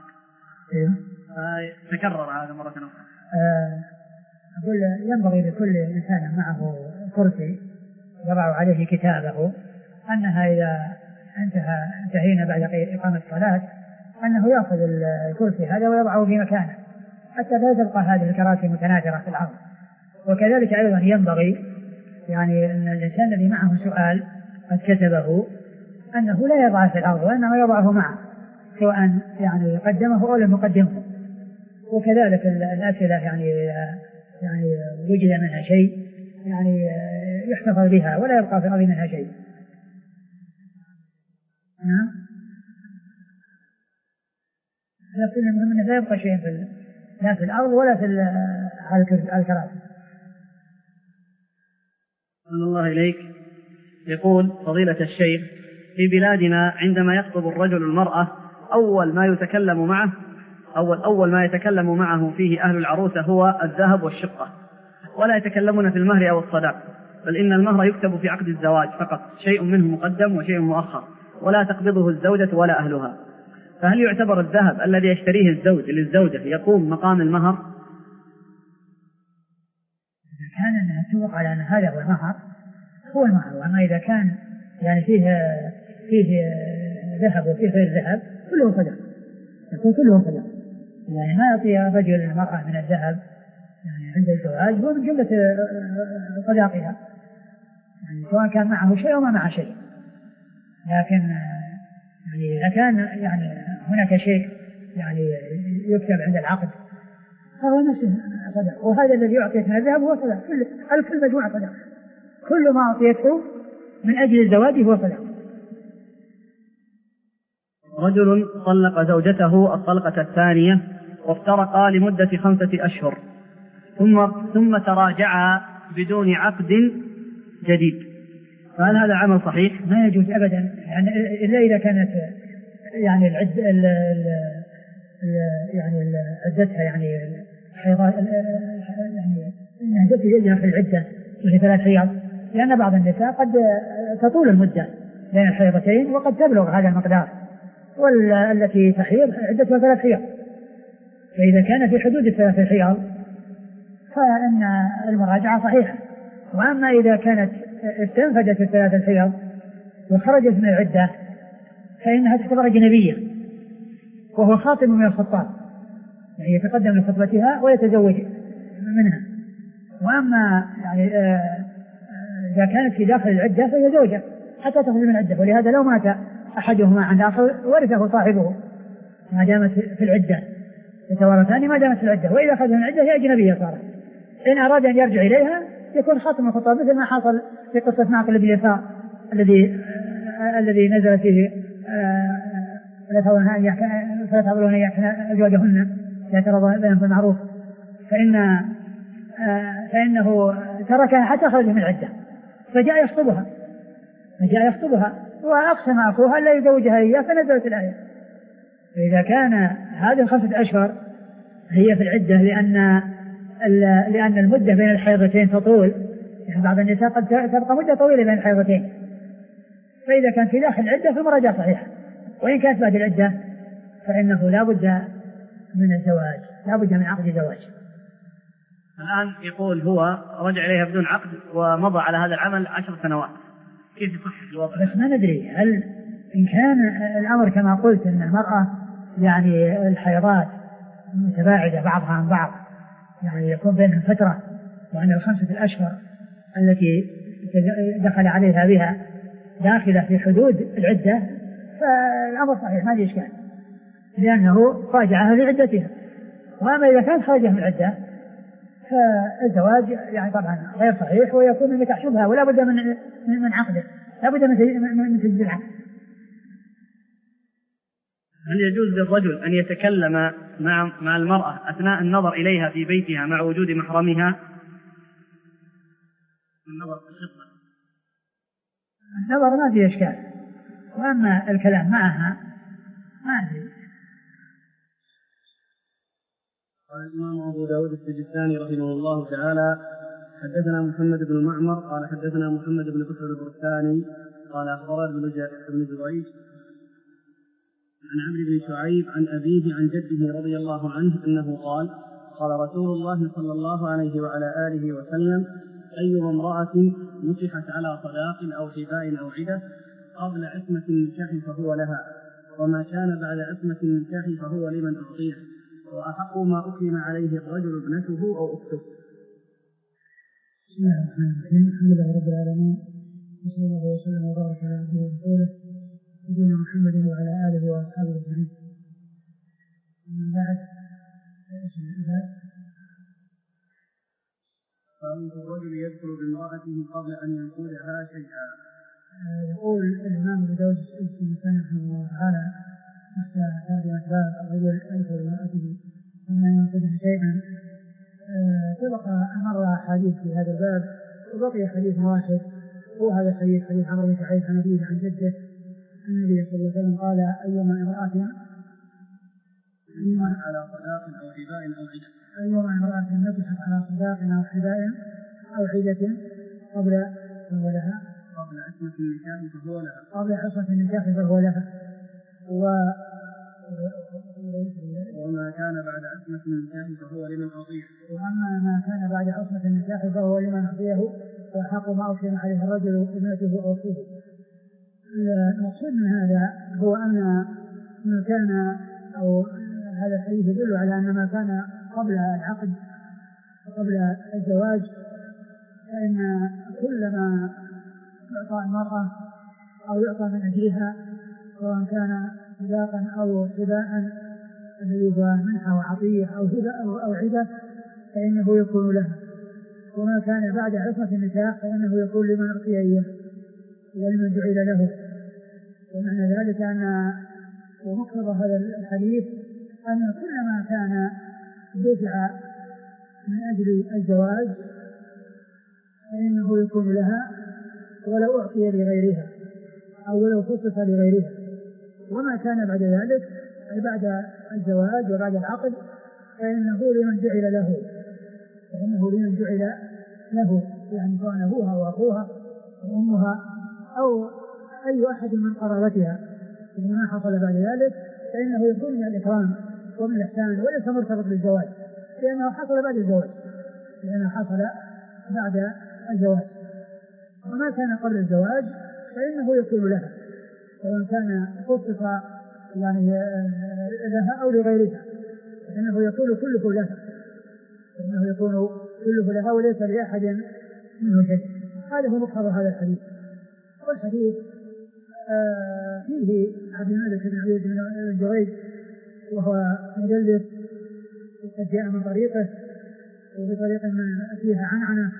تكرر هذا مرة أخرى. أقول ينبغي لكل إنسان معه كرسي يضع عليه كتابه أنها إذا انتهى انتهينا بعد إقامة الصلاة أنه يأخذ الكرسي هذا ويضعه في مكانه حتى لا تبقى هذه الكراسي متناثرة في الأرض. وكذلك أيضا ينبغي يعني أن الإنسان الذي معه سؤال قد كتبه أنه لا يضعه في الأرض وأنه يضعه معه سواء يعني قدمه أو لم يقدمه. وكذلك الأسئلة يعني يعني وجد منها شيء يعني يحتفظ بها ولا يبقى في الأرض منها شيء. نعم. لكن المهم أنه لا يبقى شيء في لا في الأرض ولا في الكراسي. صلى الله إليك. يقول فضيلة الشيخ في بلادنا عندما يخطب الرجل المرأة أول ما يتكلم معه أول أول ما يتكلم معه فيه أهل العروسة هو الذهب والشقة، ولا يتكلمون في المهر أو الصداق، بل إن المهر يكتب في عقد الزواج فقط، شيء منه مقدم وشيء مؤخر، ولا تقبضه الزوجة ولا أهلها. فهل يعتبر الذهب الذي يشتريه الزوج للزوجة يقوم مقام المهر؟ إذا كان السوق على أن هذا هو المهر هو المهر. وأما إذا كان يعني فيه فيه ذهب وفيه غير ذهب كله صدق، يكون كله صدق. يعني ما يعطي رجل المرأة من الذهب يعني عند الزواج هو من جملة صداقها، يعني سواء كان معه شيء أو ما معه شيء. لكن يعني إذا كان يعني هناك شيء يعني يكتب عند العقد فهو نفسه صدق. وهذا الذي يعطيك من الذهب هو صدق، كل الكل مجموعة صدق، كل ما أعطيته من أجل الزواج هو صدق. رجل طلق زوجته الطلقة الثانية وافترقا لمدة خمسة أشهر ثم ثم تراجعا بدون عقد جديد، فهل هذا عمل صحيح؟ ما يجوز أبدا، يعني إلا إذا كانت يعني العد ال ال يعني عدتها يعني حيضات يعني نهجت يدها في العدة وهي ثلاث حيض، لأن بعض النساء قد تطول المدة بين الحيضتين وقد تبلغ هذا المقدار، والتي تحيض عدتها ثلاث حيض. فإذا كان في حدود الثلاث حيض فإن المراجعة صحيحة. وأما إذا كانت استنفدت الثلاث الحيض وخرجت من العدة فإنها تعتبر أجنبية وهو خاطب من الخطاب، يعني يتقدم لخطبتها ويتزوج منها. وأما يعني إذا كانت في داخل العدة فهي زوجة حتى تخرج من العدة، ولهذا لو مات أحدهما عن آخر ورثه صاحبه ما دامت في العدة، يتوارثان ما دامت في العدة، وإذا أخذ من العدة هي أجنبية صارت. إن أراد أن يرجع إليها يكون خاتم الخطاب مثل ما حصل في قصة معقل بن يسار الذي الذي نزل فيه فلا تحضرون أن يحكن أزواجهن يعترض بينهم في المعروف، فإن فإنه تركها حتى خرج من العدة فجاء يخطبها فجاء يخطبها وأقسم أخوها لا يزوجها إياه فنزلت الآية. فإذا كان هذه الخمسة أشهر هي في العدة لأن لأن المدة بين الحيضتين تطول، يعني بعض النساء قد تبقى مدة طويلة بين الحيضتين، فإذا كان في داخل العدة فالمراجعة صحيحة، وإن كانت بعد العدة فإنه لا بد من الزواج، لا بد من عقد زواج. الآن يقول هو رجع إليها بدون عقد ومضى على هذا العمل عشر سنوات، كيف يصح الوضع؟ بس ما ندري هل إن كان الأمر كما قلت أن المرأة يعني الحيضات متباعدة بعضها عن بعض، يعني يكون بينهم فترة، وأن الخمسة الأشهر التي دخل عليها بها داخلة في حدود العدة، فالأمر صحيح ما في إشكال لأنه راجعها في عدتها. وأما إذا كانت خارجة من العدة فالزواج يعني طبعا غير صحيح ويكون النكاح شبهة ولا بد من من عقده، لا بد من من تجديد العقد. هل يجوز للرجل أن يتكلم مع مع المرأة أثناء النظر إليها في بيتها مع وجود محرمها؟ النظر في الخطة النظر ما فيه إشكال، وأما الكلام معها ما أدري. قال الإمام أبو داود السجستاني رحمه الله تعالى: حدثنا محمد بن معمر قال حدثنا محمد بن بكر البرساني قال أخبرنا ابن جريج عن عمرو بن شعيب عن أبيه عن جده رضي الله عنه أنه قال: قال رسول الله صلى الله عليه وعلى آله وسلم: أيما امرأة نكحت على طلاق أو حباء أو عدة قبل عصمة النكاح فهو لها، وما كان بعد عصمة النكاح فهو لمن أعطيه، وأحق ما أكرم عليه الرجل ابنته أو أخته. بسم الله الرحمن الرحيم. الحمد لله رب العالمين، وصلى الله وسلم وبارك على عبده ورسوله نبينا محمد وعلى آله وأصحابه أجمعين. أما بعد، فأنت الرجل يدخل بامرأته قبل أن ينقلها شيئا. يقول الإمام أبو داود السجستاني رحمه الله تعالى: حتى هذه أسباب الرجل يدخل بامرأته قبل أن ينقلها شيئا. سبق مر حديث في هذا الباب وبقي حديث واحد، وهذا الحديث حديث عمرو بن شعيب عن أبيه عن جده النبي صلى الله عليه وسلم قال: أيما امرأة أيما على طلاق أو حباء أو عدة أيما امرأة نكحت على طلاق أو حباء أو عدة قبل فهو لها قبل عصمة النكاح فهو لها قبل عصمة النكاح فهو لها و وما كان بعد عصمة النكاح فهو لمن أعطيه وأما ما كان بعد عصمة النكاح فهو لمن أعطيه، وحق ما أكرم عليه الرجل ابنته أو أخته. المقصود من هذا هو أن ما كان أو هذا الحديث يدل على أن ما كان قبل العقد وقبل الزواج فإن كل ما يعطى المرأة أو يعطى من أجلها سواء كان صداقا أو حباء الذي هو منحة وعطية أو هبة أو عدة فإنه يكون له، وما كان بعد عصمة النكاح فإنه يكون لمن أعطي إياه ولمن جعل له. ومعنى ذلك أن ومقتضى هذا الحديث أن كل ما كان دفع من أجل الزواج فإنه يكون لها ولو أعطي لغيرها أو ولو خصص لغيرها، وما كان بعد ذلك أي بعد الزواج وبعد العقد فإنه لمن جعل له فإنه لمن جعل له يعني كان أبوها وأخوها وأمها أو أي أحد من قرابتها. إنما حصل بعد ذلك فإنه يكون من الإكرام ومن الإحسان وليس مرتبط بالزواج، لأنه حصل بعد الزواج لأنه حصل بعد الزواج. وما كان قبل الزواج فإنه يكون لها، سواء كان خصص يعني لها أو لغيرها، فإنه يكون كله لها، فإنه يكون كله لها وليس لأحد منه شيء. هذا هو مقتضى هذا الحديث. والحديث آه فيه عبد الملك بن عبيد بن جريج وهو مدلس وقد جاء من طريقه وبطريقة فيها عنعنة،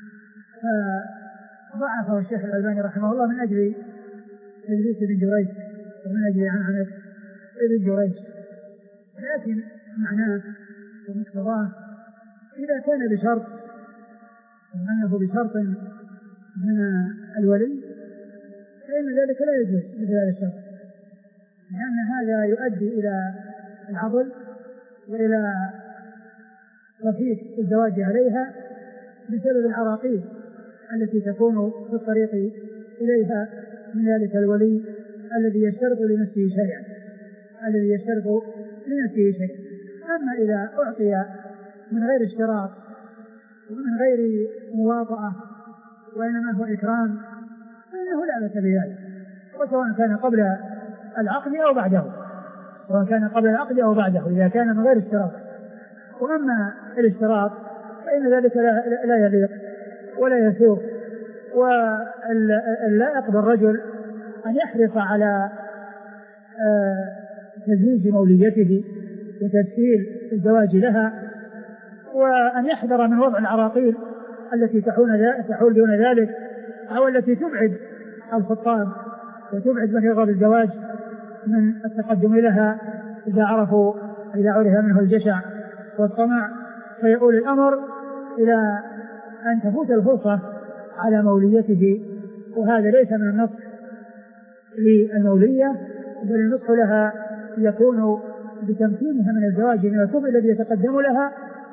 فضعفه الشيخ الألباني رحمه الله من أجل تدليس ابن جريج ومن أجل عنعنة ابن جريج، لكن معناه ومقتضاه إذا كان بشرط أنه بشرط من الولي فإن ذلك لا يجوز مثل هذا الشرط، لأن هذا يؤدي إلى العضل وإلى رفيق الزواج عليها بسبب العراقيل التي تكون في الطريق إليها من ذلك الولي الذي يشترط لنفسه شيئا الذي يشترط لنفسه شيئا. أما إذا أعطي من غير اشتراط ومن غير مواطأة وإنما هو إكرام فإنه لا بأس بذلك، وسواء كان قبل العقد أو بعده، سواء كان قبل العقد أو بعده إذا كان من غير اشتراط. وأما الاشتراط فإن ذلك لا, لا يليق ولا يسوق، واللائق بالرجل أن يحرص على تزويج موليته وتسهيل الزواج لها، وأن يحذر من وضع العراقيل التي تحول دون ذلك أو التي تبعد الخطاب وتبعد من يرغب الزواج من التقدم لها إذا عرفوا إذا عرف منه الجشع والطمع، فيقول الأمر إلى أن تفوت الفرصة على موليته، وهذا ليس من النصح للمولية، بل النصح لها يكون بتمكينها من الزواج من الكفء الذي يتقدم لها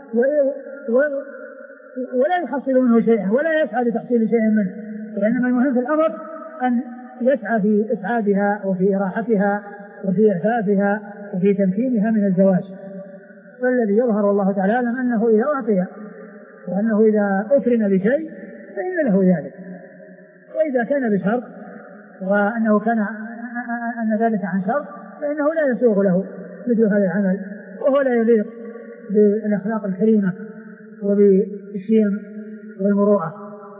ولا يحصل منه شيئا ولا يسعى لتحصيل شيء منه، وإنما المهم في الأمر أن يسعى في إسعادها وفي إراحتها وفي إعفافها وفي تمكينها من الزواج. والذي يظهر الله تعالى أعلم أنه إذا أعطي وأنه إذا أكرم بشيء فإن له ذلك، وإذا كان بشرط وأنه كان أن ذلك عن شرط فإنه لا يسوغ له مثل هذا العمل، وهو لا يليق بالأخلاق الكريمة وبالشيم والمروءة.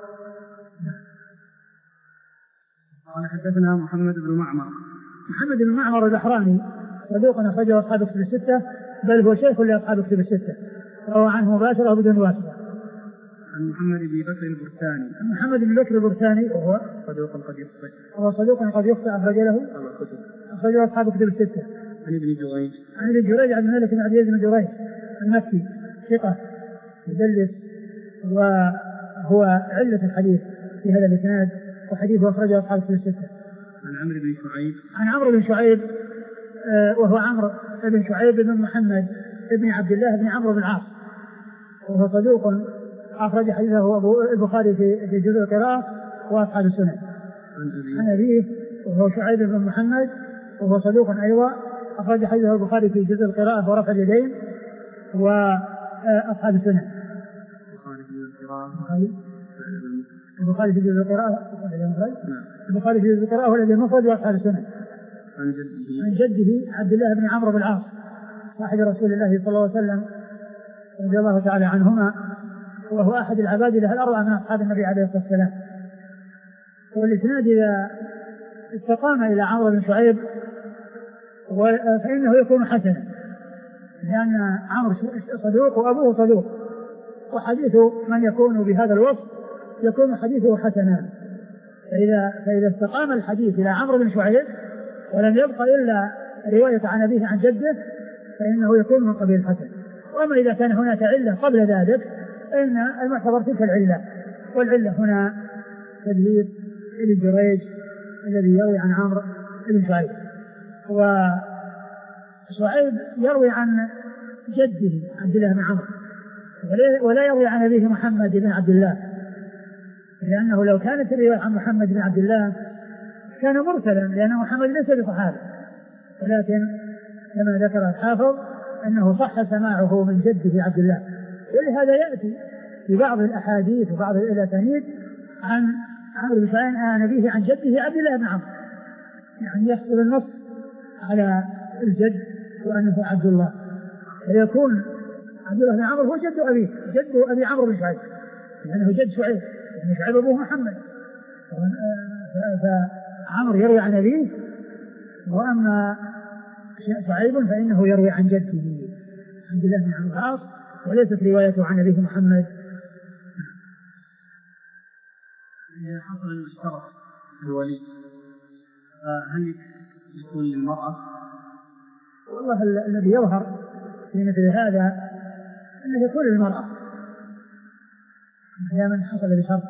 قال حدثنا محمد بن معمر. محمد بن معمر البحراني صدوق أخرجه أصحاب كتب الستة، بل هو شيخ لأصحاب كتب الستة، روى عنه مباشرة بدون واسطة. عن محمد بن بكر البرساني. محمد بن بكر البرساني وهو صدوق قد يخطئ. هو صدوق قد يخطئ أخرج له أخرج له أصحاب كتب الستة. عن ابن جريج. عن ابن جريج عبد الملك بن عبد العزيز بن جريج المكي ثقة مدلس، وهو علة الحديث في هذا الإسناد، وحديثه أخرجه أصحاب كتب الستة. عن عمرو بن شعيب. عن عمرو بن شعيب وهو عمرو بن شعيب بن محمد بن عبد الله بن عمرو بن العاص، وهو صدوق أخرج حديثه البخاري في جزء القراءة وأصحاب السنن. عن أبيه وهو شعيب بن محمد وهو صدوق أيضا أخرج حديثه البخاري في جزء القراءة ورفع اليدين وأصحاب السنن. البخاري في جزء القراءة البخاري في جزء القراءة والذي المفرد وأصحاب السنن. عن جده عن جده عبد الله بن عمرو بن العاص صاحب رسول الله صلى الله عليه وسلم رضي الله تعالى عنهما، وهو أحد العباد له الأربعة من أصحاب النبي عليه الصلاة والسلام. والإسناد إذا استقام إلى عمرو بن شعيب فإنه يكون حسنا، لأن عمرو صدوق وأبوه صدوق، وحديث من يكون بهذا الوصف يكون حديثه حسنا. فإذا, فإذا استقام الحديث إلى عمرو بن شعيب ولم يبقى إلا رواية عن أبيه عن جده فإنه يكون من قبيل الحسن. وأما إذا كان هناك علة قبل ذلك فإن المعتبر تلك العلة، والعلة هنا تدليس ابن جريج الذي يروي عن عمرو بن شعيب، وشعيب يروي عن جده عبد الله بن عمرو ولا يروي عن أبيه محمد بن عبد الله، لأنه لو كانت الرواية عن محمد بن عبد الله كان مرسلا، لأن محمد ليس بصحابي، ولكن كما ذكر الحافظ أنه صح سماعه من جده عبد الله. ولهذا يأتي في بعض الأحاديث وبعض الأسانيد عن عمرو بن شعيب عن أبيه عن جده عبد الله بن عمرو، يعني يحصل النص على الجد وأنه عبد الله، فيكون عبد الله بن عمرو هو جد أبيه، جد أبي عمرو بن شعيب، لأنه يعني جد شعيب، يعني شعيب أبوه محمد، فعمرو يروي عن أبيه، وأما شعيب فإنه يروي عن جده عبد الله بن عمرو العاص، وليست روايته عن أبيه محمد. إذا حصل المشترك الولي هل يكون للمرأة؟ والله الذي يظهر في مثل هذا أنه يكون للمرأة دائما حصل بشرط.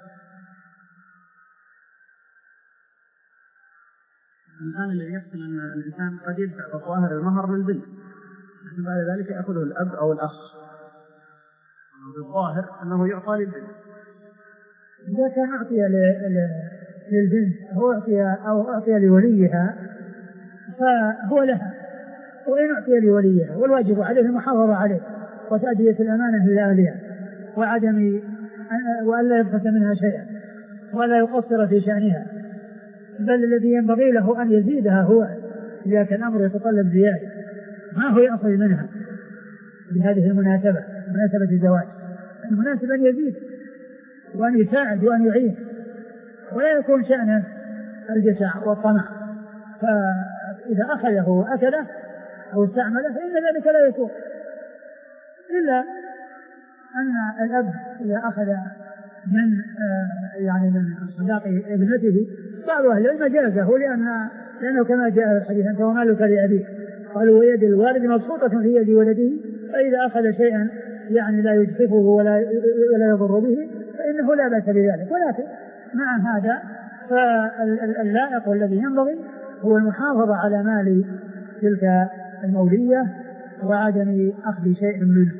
الآن الذي يحصل أن الإنسان قد يدفع بظاهر المهر للبنت، بعد ذلك يأخذه الأب أو الأخ، بالظاهر أنه يعطى للبنت. إذا كان أعطي للبنت أو أعطي أو أعطي لوليها فهو لها، وإن أعطي لوليها والواجب عليه المحافظة عليه وتأدية الأمانة إلى أهلها وعدم وألا يبخس منها شيئا ولا يقصر في شأنها، بل الذي ينبغي له أن يزيدها هو إذا كان الأمر يتطلب زيادة، ما هو يأخذ منها بهذه المناسبة، مناسبة الزواج. المناسب أن يزيد وأن يساعد وأن يعين، ولا يكون شأنه الجشع والطمع، فإذا أخذه وأكله أو استعمله فإن ذلك لا يكون، إلا أن الأب إذا أخذ من يعني من صداق ابنته بعض أهل العلم جازه، لأن لأنه كما جاء في الحديث أنت ومالك لأبيك، قالوا ويد الوالد مبسوطة في يد ولده، فإذا أخذ شيئا يعني لا يجحفه ولا ولا يضر به فإنه لا بأس بذلك. ولكن مع هذا فاللائق والذي ينبغي هو المحافظة على مال تلك المولية وعدم أخذ شيء منه.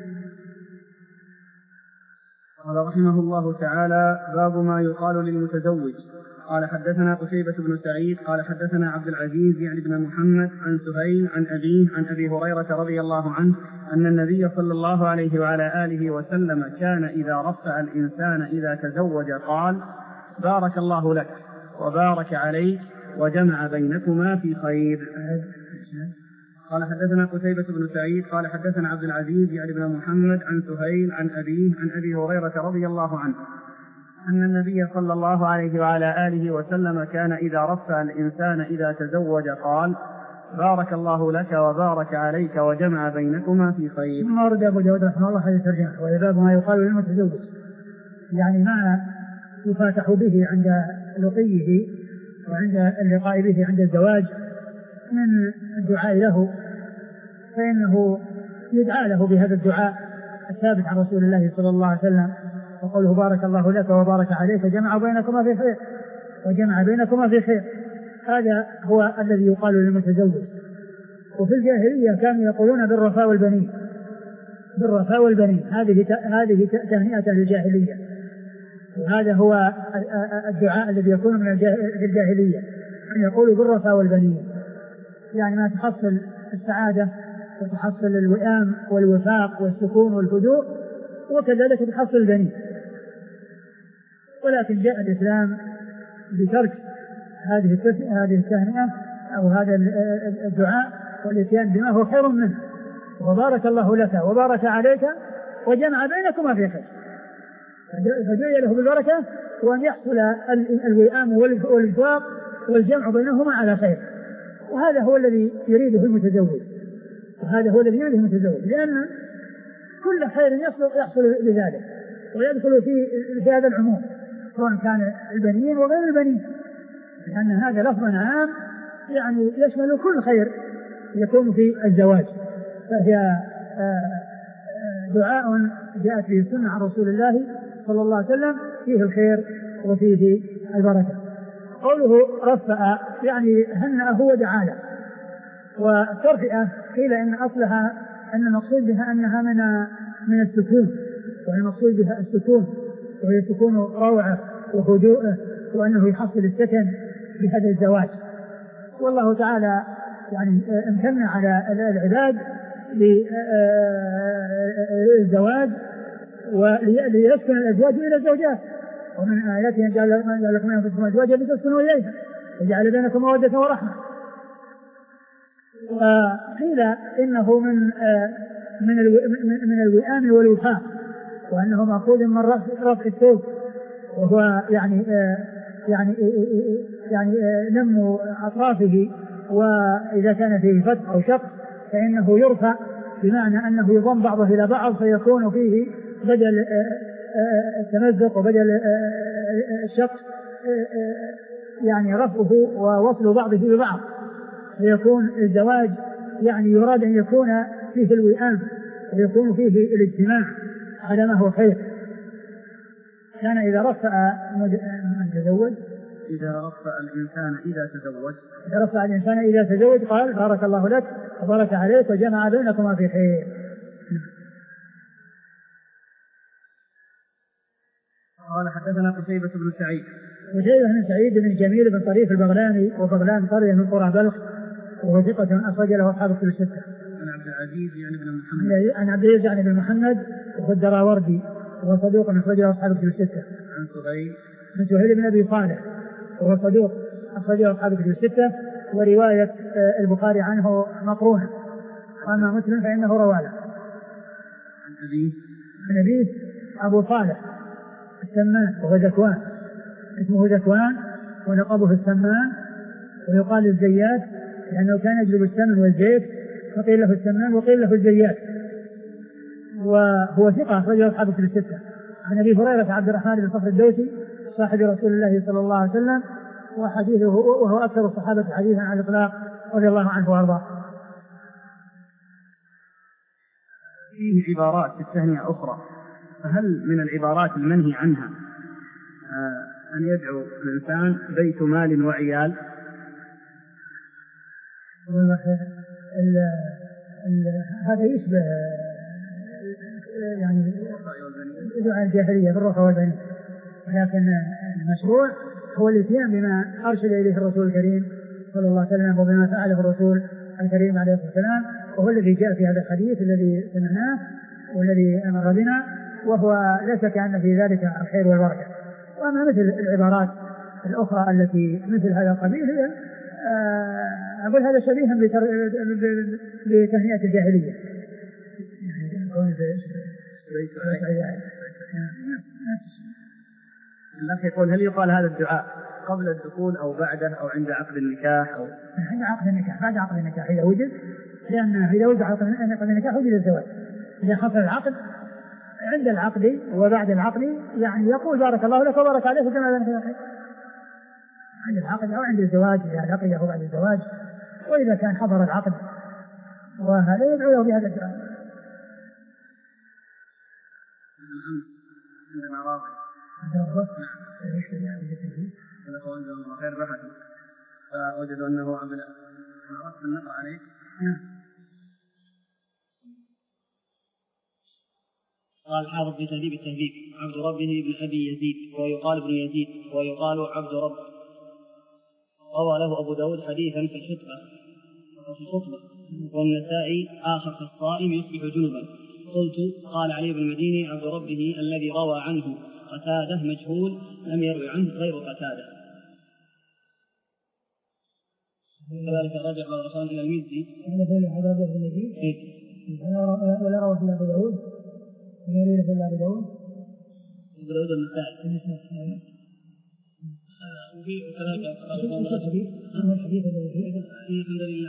قال رحمه الله تعالى: باب ما يقال للمتزوج. قال حدثنا قتيبة بن سعيد قال حدثنا عبد العزيز يعني بن محمد عن سهيل عن أبيه عن أبي هريرة رضي الله عنه أن النبي صلى الله عليه وعلى آله وسلم كان إذا رفع الإنسان إذا تزوج قال: بارك الله لك وبارك عليك وجمع بينكما في خير. قال حدثنا قتيبة بن سعيد قال حدثنا عبد العزيز يعني بن محمد عن سهيل عن أبيه عن أبي هريرة رضي الله عنه أن النبي صلى الله عليه وعلى آله وسلم كان إذا رفع الإنسان إذا تزوج قال: بارك الله لك وبارك عليك وجمع بينكما في خير. ثم ورد أبو داود رحمه الله هذه الترجمة: وباب ما يقال للمتزوج، يعني ما يفاتح به عند لقيه وعند اللقاء به عند الزواج من الدعاء له، فإنه يدعى له بهذا الدعاء الثابت عن رسول الله صلى الله عليه وسلم، وقوله بارك الله لك وبارك عليك وجمع بينكما في خير وجمع بينكما في خير. هذا هو الذي يقال للمتزوج. وفي الجاهلية كانوا يقولون بالرفاء والبنين، بالرفاء والبنين، هذه هذه تهنئة للجاهلية، وهذا هو الدعاء الذي يكون من الجاهلية، أن يقولوا بالرفاء والبنين، يعني ما تحصل السعادة وتحصل الوئام والوفاق والسكون والهدوء، وكذلك تحصل البنين. ولكن جاء الإسلام بترك هذه هذه التهنئة أو هذا الدعاء والإتيان بما هو خير منه، وبارك الله لك وبارك عليك وجمع بينكما في خير، فجاء له بالبركة وأن يحصل الوئام والوفاق والجمع بينهما على خير. وهذا هو الذي يريده المتزوج، وهذا هو الذي يريده المتزوج، لأن كل خير يحصل يحصل بذلك ويدخل في في هذا العموم، سواء كان البنين وغير البنين، لأن هذا لفظ عام يعني يشمل كل خير يكون في الزواج. فهي دعاء جاءت به السنة عن رسول الله صلى الله عليه وسلم فيه الخير وفيه البركة. قوله رفع يعني هنأه ودعا له، والترفئة قيل إن أصلها أن المقصود بها أنها من من السكون، والمقصود بها السكون، وهي سكون روعة وهدوءه، وأنه يحصل السكن بهذا الزواج. والله تعالى يعني امتن على العباد بالزواج وليسكن الأزواج إلى الزوجات، ومن آياته أن جعل لكم من أنفسكم أزواجا لتسكنوا إليها، وجعل بينكم مودة ورحمة. قيل إنه من من من الوئام والوفاء، وأنه مأخوذ من رفع الثوب، وهو يعني يعني يعني نمو أطرافه، وإذا كان فيه فتح أو شق فإنه يرفع، بمعنى أنه يضم بعضه إلى بعض فيكون فيه بدل التمزق وبدل الشق يعني رفعه ووصل بعضه ببعض، فيكون الزواج يعني يراد أن يكون فيه الوئام ويكون فيه الاجتماع على ما هو خير. كان إذا رفع من تزوج إذا رفع الإنسان إذا تزوج إذا رفع الإنسان إذا تزوج قال بارك الله لك وبارك عليك وجمع بينكما في خير. قال حدثنا قتيبة بن سعيد قتيبة بن سعيد بن جميل بن طريف البغلاني، وبغلان قرية من قرى بلخ، وهو ثقة من أخرج له أصحاب الكتب الستة. عن عبد العزيز يعني بن محمد عن عبد العزيز يعني بن محمد وهو الدراوردي، وهو صدوق أخرج له أصحاب الكتب الستة. عن سهيل عن سهيل بن أبي صالح وهو صدوق أخرج له أصحاب الكتب الستة، ورواية البخاري عنه مقرونة، وأما مسلم فإنه رواله. عن أبيه عن أبيه أبو صالح السمان وهو ذكوان، اسمه ذكوان ولقبه السمان، ويقال الزيات لأنه كان يجلب السمن والزيت، فقيل له السمان وقيل له الزيات، وهو ثقة أخرجه أصحاب الكتب الستة. عن أبي هريرة عبد الرحمن بن صخر الدوسي صاحب رسول الله صلى الله عليه وسلم، وحديثه وهو أكثر الصحابة حديثا على الإطلاق رضي الله عنه وأرضاه. فيه عبارات في التهنئة أخرى، فهل من العبارات المنهي عنها أن يدعو الإنسان بيت مال وعيال؟ هذا يشبه يعني دعاء الجاهلية بالروح والبنين، لكن المشروع هو الاتيان بما أرشد إليه الرسول الكريم صلى الله عليه وسلم وبما فعله الرسول الكريم عليه الصلاة والسلام، وهو الذي جاء في هذا الحديث الذي سمعناه والذي أمر بنا، وهو لا شك أن في ذلك الخير والبركة. وأما مثل العبارات الأخرى التي مثل هذا القبيل هي أقول هذا شبيها بتهنئة الجاهلية. الأخ يقول هل يقال هذا الدعاء قبل الدخول أو بعده أو عند عقد النكاح؟ أو عند عقد النكاح، بعد عقد النكاح إذا وجد، لأن إذا وجد عقد النكاح وجد الزواج. إذا حصل العقد عند العقد وبعد العقد يعني يقول بارك الله لك وبارك عليك وجمع بينك في خير عند العقد أو عند الزواج إذا لقيه بعد الزواج، وإذا كان حضر العقد وهذا يدعو له بهذا الدعاء. عندما راضي غير بحث فوجدوا أنه عبد الأردت النقر عليه. قال حافظ في تهذيب التهذيب عبد ربه ابن أبي يزيد ويقال ابن يزيد ويقال عبد رب. روى له أبو داود حديثا في الخطبة في الخطبة والنسائي آخر في الصائم يصبح جنبا. قلت قال علي بن المديني عبد ربه الذي روى عنه قتادة مجهول لم يروي عنه غير قتادة. كذلك رجع بعض الرسول إلى المزي ولا روى في أبو داود يروي في أبو داود أبو داود النسائي وفي كذلك الحديث الحديث الذي فيه الحمد لله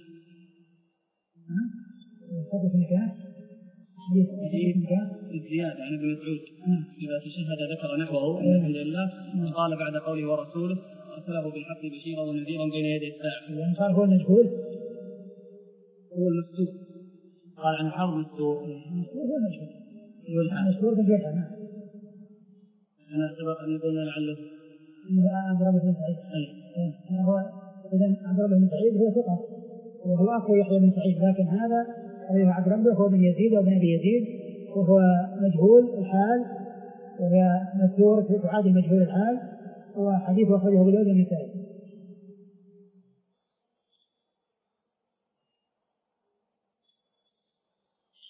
حديث النكاح حديث النكاح الزيادة عن ابن مسعود إذا تشهد ذكر نحوه الحمد لله قال بعد قوله ورسوله أرسله بالحق بشيرا ونذيرا بين يدي الساعة. يعني صار هو المجهول هو المستور قال عن حرب المستور هو المجهول المستور بالجهة. نعم أنا سبق أن قلنا لعله عبد ربه بن سعيد. هو إذا عبد ربه بن سعيد هو ثقة وهو أخو يحيى بن سعيد، لكن هذا عبد ربه هو بن يزيد وابن أبي يزيد وهو مجهول الحال وهي مذكور في تعادل مجهول الحال، وحديث أخرجه أبو داود النسائي.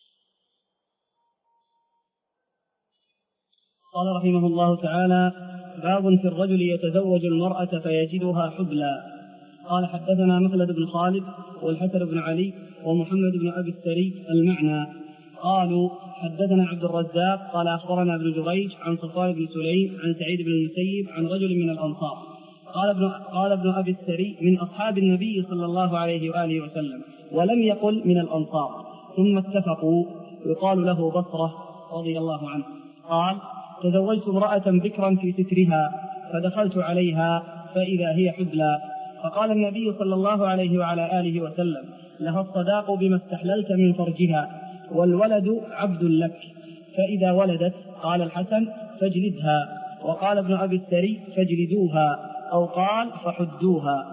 قال رحمه الله تعالى باب في الرجل يتزوج المرأة فيجدها حبلى. قال حدثنا مخلد بن خالد والحسن بن علي ومحمد بن أبي السري المعنى. قالوا حدثنا عبد الرزاق قال أخبرنا ابن جريج عن صفوان بن سليم عن سعيد بن المسيب عن رجل من الأنصار. قال ابن, قال ابن أبي السري من أصحاب النبي صلى الله عليه وآله وسلم، ولم يقل من الأنصار. ثم اتفقوا. يقال له بصرة رضي الله عنه قال تزوجت امرأة بكرا في سترها فدخلت عليها فإذا هي حبلى، فقال النبي صلى الله عليه وعلى آله وسلم لها الصداق بما استحللت من فرجها والولد عبد لك، فإذا ولدت قال الحسن فاجلدها، وقال ابن أبي السري فاجلدوها، أو قال فحدوها.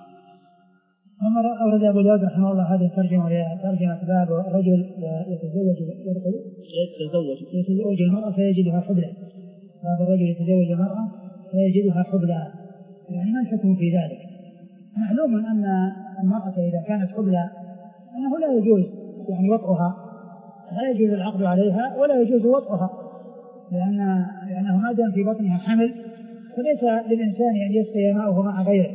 أورد أبو داود رحمه الله هذه الترجمة وهي ترجمة باب رجل يتزوج يدخل يتزوج يتزوج المرأة فيجدها حبلى. باب الرجل يتزوج المرأة فيجدها حبلى، يعني ما الحكم في ذلك؟ معلوم أن المرأة إذا كانت حبلى أنه لا يجوز يعني وطئها، لا يجوز العقد عليها ولا يجوز وطئها، لأن لأنه ما دام في بطنها حمل فليس للإنسان أن يسقي ماءه مع غيره،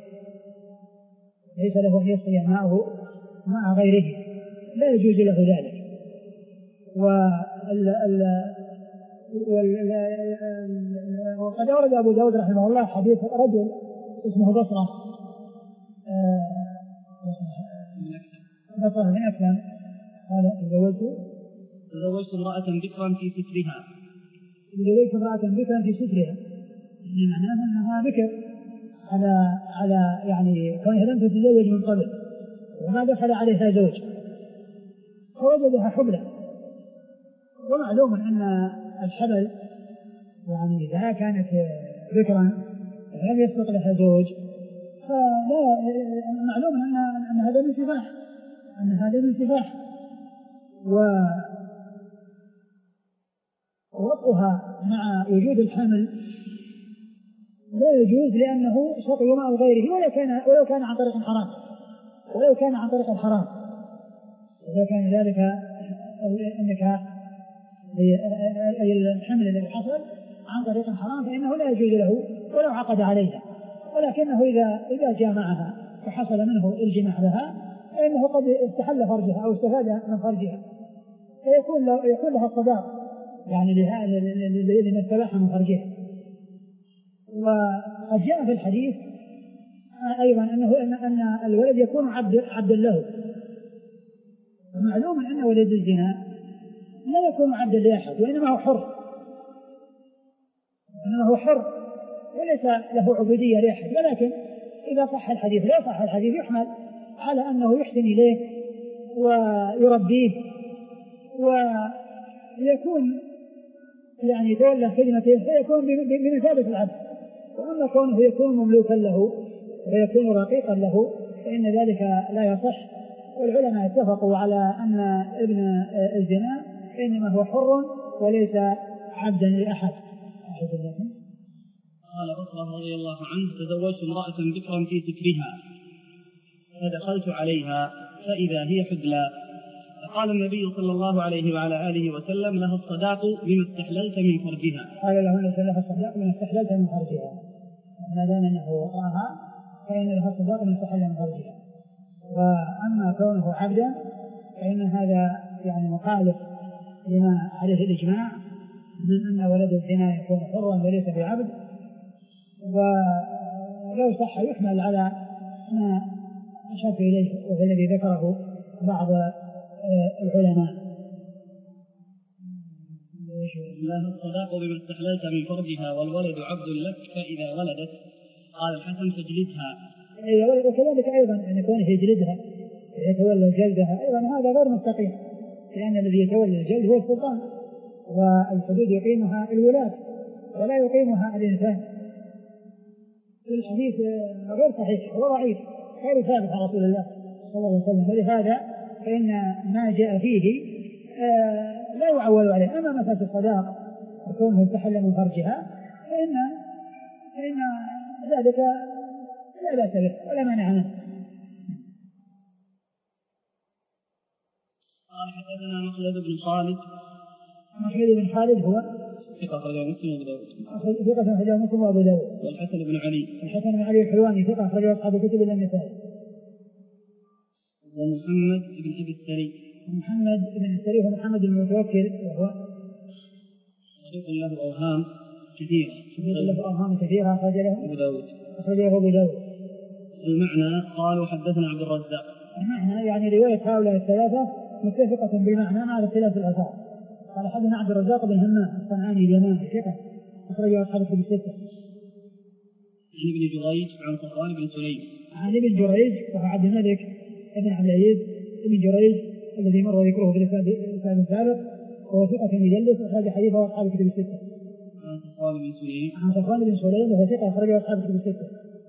ليس له أن يسقي ماءه مع غيره، لا يجوز له ذلك. وقد أورد أبو داود رحمه الله حديث رجل اسمه بصرة بصرة بن أسلم قال تزوجت تزوجت امرأة بكرا في سترها تزوجت امرأة بكرا في سترها، يعني معناه أنها بكر على على يعني كونها لم تتزوج من قبل وما دخل عليها زوج فوجدها حبلى. ومعلوم أن الحبل يعني إذا كانت ذكرا لم يسبق لها زوج فلا معلوم أن أن هذا من سفاح أن هذا من سفاح ووطئها مع وجود الحمل لا يجوز، لأنه سقي ماء غيره ولو كان ولو كان عن طريق حرام ولو كان عن طريق الحرام إذا كان ذلك أنك أي الحمل الذي حصل عن طريق حرام فإنه لا يجوز له ولو عقد عليها، ولكنه إذا إذا جامعها وحصل منه الجماع لها فإنه قد استحل فرجها أو استفاد من فرجها فيكون له يكون لها الصداق يعني لما استباح من فرجها. وقد جاء في الحديث أيضا أنه أن أن الولد يكون عبد عبدا له، ومعلوم أن ولد الزنا لا يكون عبدا لأحد وإنما هو حر إنما هو حر وليس له عبودية لأحد، ولكن إذا صح الحديث لا صح الحديث يحمل على أنه يحسن إليه ويربيه ويكون يعني يتولى خدمته فيكون بمثابة العبد. وأما كونه يكون مملوكا له ويكون رقيقا له فإن ذلك لا يصح. والعلماء اتفقوا على أن ابن الزنا إنما هو حر وليس عبدا لأحد. قال بصرة رضي الله عنه تزوجت امرأة بكرا في سترها فدخلت عليها فإذا هي حبلى، فقال النبي صلى الله عليه وعلى آله وسلم لها الصداق بما استحللت من فرجها. قال له لها الصداق بما استحللت من فرجها، ما دام أنه وقعها فإن لها الصداق بما استحل من فرجها. وأما كونه عبدا فإن هذا يعني مخالف لما عليه الإجماع من أن ولد الزنا يكون حرا وليس بعبد. ولو صح يحمل على ما أشار إليه وهو الذي ذكره بعض العلماء. لها الصداق بما استحللت من فرجها والولد عبد لك فإذا ولدت قال الحسن فاجلدها. وكذلك أيضا أن يكون يجلدها يتولى جلدها أيضا هذا غير مستقيم، لأن الذي يتولى الجلد هو السلطان والحدود يقيمها الولاة ولا يقيمها الإنسان. الحديث غير صحيح وضعيف غير ثابت عن رسول الله صلى الله عليه وسلم، ولهذا فإن ما جاء فيه آه لا يعول عليه. أما مسألة الصداق وكونه تحل من فرجها فإن فإن ذلك لا بأس به ولا مانع منه. قال حدثنا مخلد بن خالد. مخلد بن خالد هو ثقة أخرجه مسلم وأبو داود. ثقة أخرجه مسلم وأبو داود. والحسن بن علي. الحسن بن علي الحلواني ثقة أخرجه أصحاب الكتب إلا النسائي. ومحمد بن أبي السري. محمد بن السري هو محمد بن المتوكل وهو صدوق له أوهام كثيرة. صدوق له أوهام كثيرة أخرجه أبو داود. أخرجه أبو داود. المعنى قالوا حدثنا عبد الرزاق. المعنى يعني رواية هؤلاء الثلاثة متفقة بالمعنى مع اختلاف الآثار. قال حدثنا عبد الرزاق بن همام الصنعاني اليماني ثقة أخرجه أصحاب الكتب الستة. عن ابن جريج عن صفوان بن سليم. عن ابن جريج وهو عبد الملك بن عبد العزيز ابن جريج الذي مر ذكره في الإسناد السابق وهو ثقة مجلس أخرج حديثه أصحاب الكتب الستة. عن صفوان بن سليم. عن صفوان بن سليم وهو ثقة أخرجه أصحاب الكتب الستة.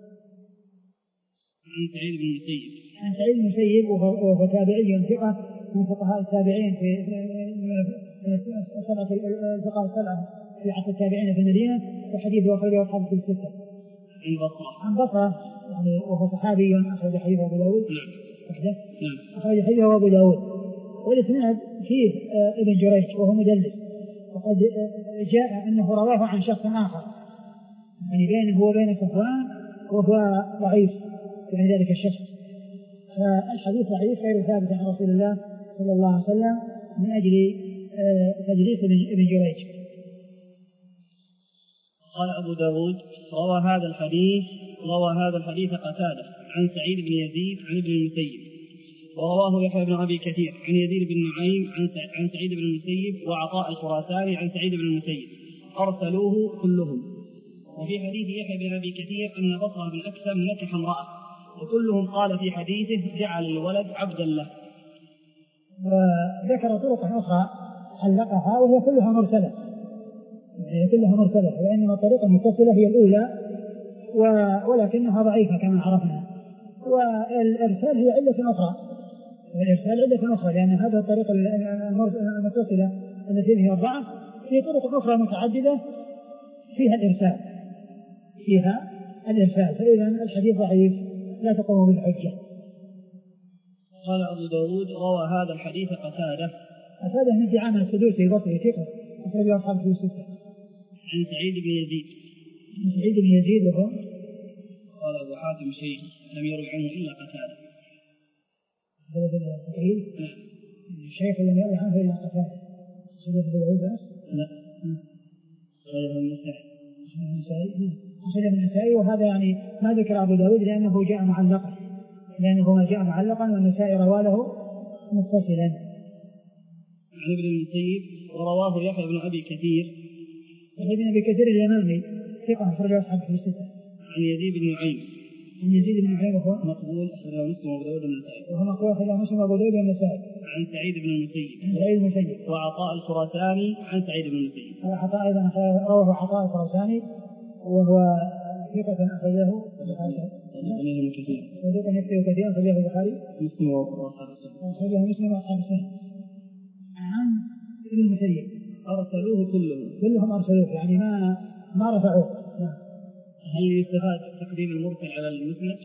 عن سعيد بن المسيب. عن سعيد بن المسيب وهو تابعي ثقة من فقهاء التابعين في سبعة الفقهاء السبعة في عصر التابعين في المدينة وحديثه أخرجه أصحاب الكتب الستة. عن بصرة. عن بصرة يعني وهو صحابي أخرج حديثه أبو داود. نعم. وحده. نعم. أخرج حديثه أبو داود. والإسناد فيه ابن جريج وهو مدلس وقد جاء أنه رواه عن شخص آخر يعني بينه وبين صفوان وهو ضعيف يعني ذلك الشخص. فالحديث ضعيف غير ثابت عن رسول الله صلى الله عليه وسلم من أجل تدليس ابن جريج. قال أبو داود روى هذا الحديث روى هذا الحديث قتادة عن سعيد بن يزيد عن ابن المسيب ورواه يحيى بن أبي كثير عن يزيد بن نعيم عن سعيد بن المسيب وعطاء الخراساني عن سعيد بن المسيب أرسلوه كلهم. وفي حديث يحيى بن أبي كثير أن بصرة بن أكثم نكح امرأة وكلهم قال في حديثه جعل الولد عبدا له. وذكر طرق أخرى علقها وهي كلها مرسلة يعني كلها مرسلة وإنما الطريقة المتصلة هي الأولى ولكنها ضعيفة كما عرفنا. والإرسال هي علة أخرى الإرسال علة أخرى لأن هذه الطريقة المتصلة التي هي الضعف في طرق أخرى متعددة فيها الإرسال فيها الإرسال فإذا الحديث ضعيف لا تقوم بالحجة. قال أبو داود روى هذا الحديث قتادة. قتادة من دعامة السدوسي بصري ثقة أخرجه أصحاب الكتب الستة. عن سعيد بن يزيد. عن سعيد بن يزيد وهو قال أبو حاتم شيخ لم يروي عنه إلا قتادة. هذا التقريب الشيخ لم يروي عنه إلا قتادة. سيد أبو داود لا غير النسائي. أخرجه النسائي وهذا يعني ما ذكر أبو داود لأنه جاء معلقا لأنه ما جاء معلقا والنسائي رواه له متصلا. عن ابن المسيب ورواه يحيى بن أبي كثير. يحيى بن أبي كثير اليماني ثقة أخرجه أصحاب الكتب الستة. عن يزيد بن نعيم. عن يزيد بن نعيم وهو مقبول أخرجه مسلم وأبو داود والنسائي. وهو مقبول أخرجه مسلم وأبو داود والنسائي. عن سعيد بن المسيب. عن سعيد بن المسيب. وعطاء الخراساني عن سعيد بن المسيب. وعطاء أيضا رواه عطاء الخراساني وهو ثقة أخرجه البخاري. صدوق يكفي كثيرا أخرجه البخاري. مسلم وأصحاب السنة. أخرجه مسلم وأصحاب السنة. عن ابن المسيب أرسلوه كلهم. كلهم أرسلوه يعني ما ما رفعوه. هل يستفاد تقديم المرسل على المسند؟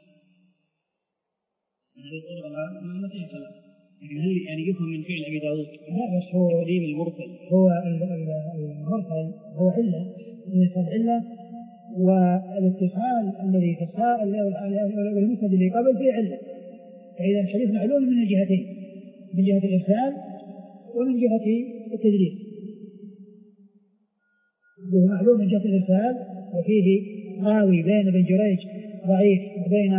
هذه الطرق ما فيها كلام لكن هل يعني يفهم من فعل أبي داود لا بس هو تقديم المرسل هو المرسل هو علة المرسل علة والاتصال الذي في السائل والمسند اللي قبل فيه علة فإذا الحديث معلوم من الجهتين من جهة الإرسال ومن جهة التدريس وهو معلوم من جهة الإرسال وفيه راوي بين ابن جريج ضعيف وبين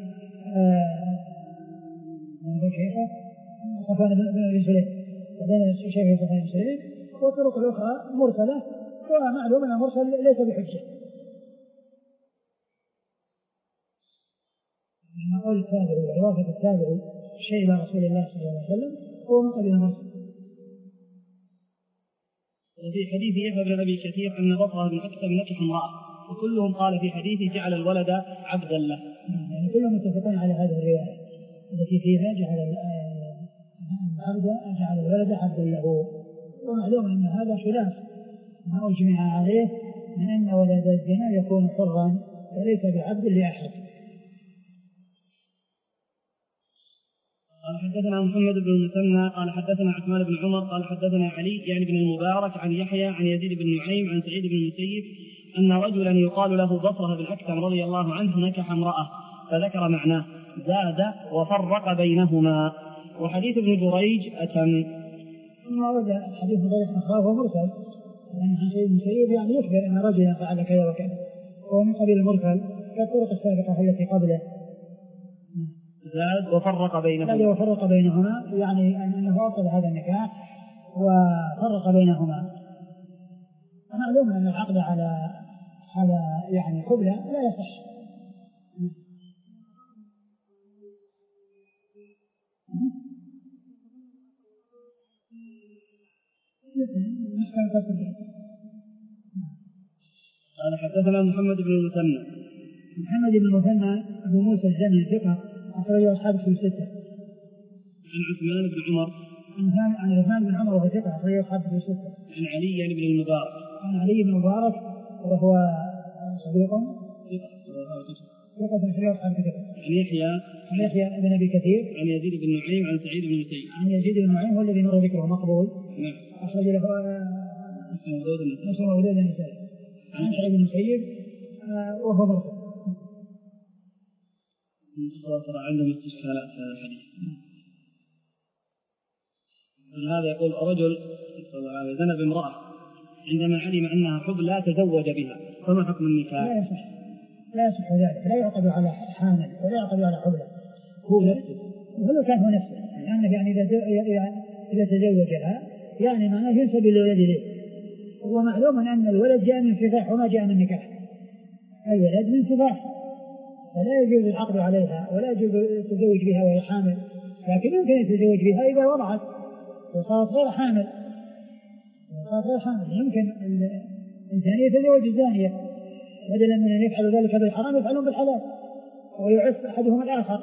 شيخه صفوان بن سليم وبين شيخه صفوان بن سليم والطرق الأخرى مرسلة ومعلوم أن المرسل ليس بحجة. لما قول التابعي وعوافة التابعي شيء إلى رسول الله صلى الله عليه وسلم هو من قبل المرسل. وفي حديث يحيى بن أبي كثير أن بصرة بن أكثم نكح امرأة وكلهم قال في حديثه جعل الولد عبدا له. يعني كلهم متفقون على هذه الرواية التي فيها جعل العبد جعل الولد عبدا له ومعلوم أن هذا خلاف ما أجمع عليه من أن ولد الزنا يكون حرا وليس بعبد لأحد. حدثنا محمد بن المثنى قال حدثنا عثمان بن عمر قال حدثنا علي يعني بن المبارك عن يحيى عن يزيد بن نعيم عن سعيد بن المسيب أن رجلا يقال له بصرة بن أكثم رضي الله عنه نكح امرأة فذكر معناه زاد وفرق بينهما. وحديث ابن جريج أتم. ثم ورد حديث غير أخراه مرسل يعني عن سعيد بن المسيب يعني يخبر أن رجلا فعل كذا وكذا وهو من قبيل المرسل كالطرق السابقة التي قبله. زاد وفرق بينهما. زاد وفرق بينهما يعني أنه أبطل هذا النكاح وفرق بينهما. معلوم أن العقد على على يعني قبلة لا يصح. قال حدثنا محمد بن المثنى. محمد بن المثنى أبو موسى الجمل ثقة أخرجه أصحاب في الستة. عن عثمان بن عمر. عن عثمان بن عمر وهو ثقة أخرجه أصحاب في الستة. عن علي يعني بن المبارك. عن علي بن المبارك وهو صديق ثقة أخرجه أصحاب في الستة. عن يحيى. عن يحيى بن أبي كثير. عن يزيد بن نعيم عن سعيد بن المسيب. عن يزيد بن نعيم هو الذي مر ذكره مقبول. نعم. أخرج له مسلم وولود النسائي. عن سعيد بن المسيب وهو مرسل. ترى عندهم استشكالات في هذا الحديث. هذا يقول رجل زنى بامرأة عندما علم أنها حب لا تزوج بها فما حكم النكاح؟ لا يصح لا يصح ذلك لا يعقد على حامل ولا يعقد على حبلة هو نفسه هو كان هو نفسه لأنه يعني إذا إذا تزوجها يعني معناه ينسب الولد إليه. هو معلوم أن الولد جاء من سفاح وما جاء من نكاح. الولد من سفاح فلا يجوز العقد عليها ولا يجوز التزوج بها وهي حامل لكن يمكن التزوج بها إذا وضعت وصارت غير حامل وصارت غير حامل يمكن الإنسان يتزوج الزانية بدلا من أن يفعل ذلك بالحرام يفعلون بالحلال ويعف أحدهم الآخر.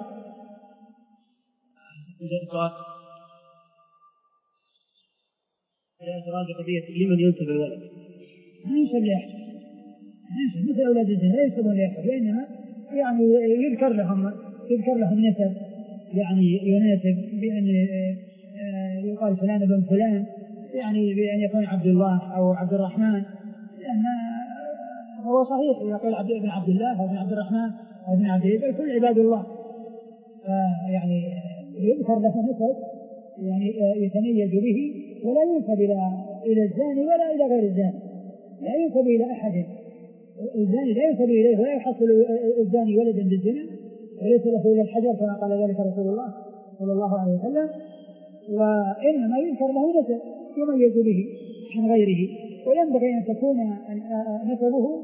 يا سراج قضية لمن ينسب الولد؟ ما ينسب لأحد ينسب مثل أولاد الزنا لا ينسبون لأحد وإنما يعني يذكر لهم يذكر لهم نسب يعني يناسب بأن يقال فلان بن فلان يعني بأن يكون عبد الله أو عبد الرحمن لأن هو صحيح يقول عبد ابن عبد الله أو ابن عبد الرحمن أو ابن عبد الله كل عباد الله يعني يذكر له نسب يعني يتميز به ولا ينسب إلى إلى الزاني ولا إلى غير الزاني لا ينسب إلى أحد. الزاني لا ينسب إليه ولا يحصل الزاني ولدا بالزنا وليس له إلى الحجر كما قال ذلك رسول الله صلى الله عليه وسلم وإنما ينكر له نسب يميز به عن غيره وينبغي أن تكون نسبه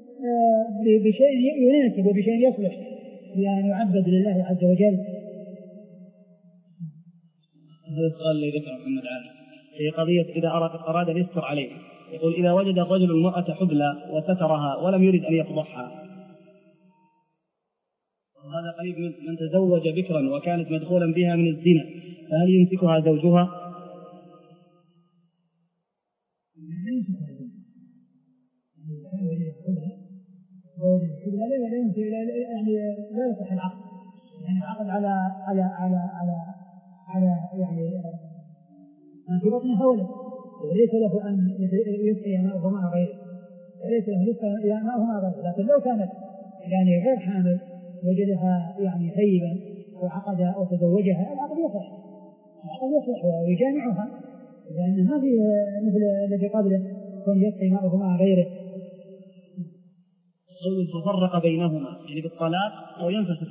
بشيء يناسب وبشيء يصلح بأن يعبد لله عز وجل. هذا السؤال الذي ذكره محمد علي هي قضية إذا أراد اليسر عليه يقول إذا وجد الرجل المرأة حبلى وسترها ولم يرد أن يفضحها وهذا قريب من من تزوج بكرا وكانت مدخولا بها من الزنا فهل يمسكها زوجها؟ يعني لا يصح العقد يعني العقد على على على على على يعني ما في بطنها ولد وليس له أن يسقي ماءه مع غيره وليس له يسقي ماءه مع غيره لكن لو كانت يعني غير حامل وجدها يعني ثيبا وعقد وتزوجها العقد يصح العقد يصح ويجامعها لأن ما في مثل الذي قبله كون يسقي ماءه مع غيره. قول تفرق بينهما يعني بالطلاق أو ينفسخ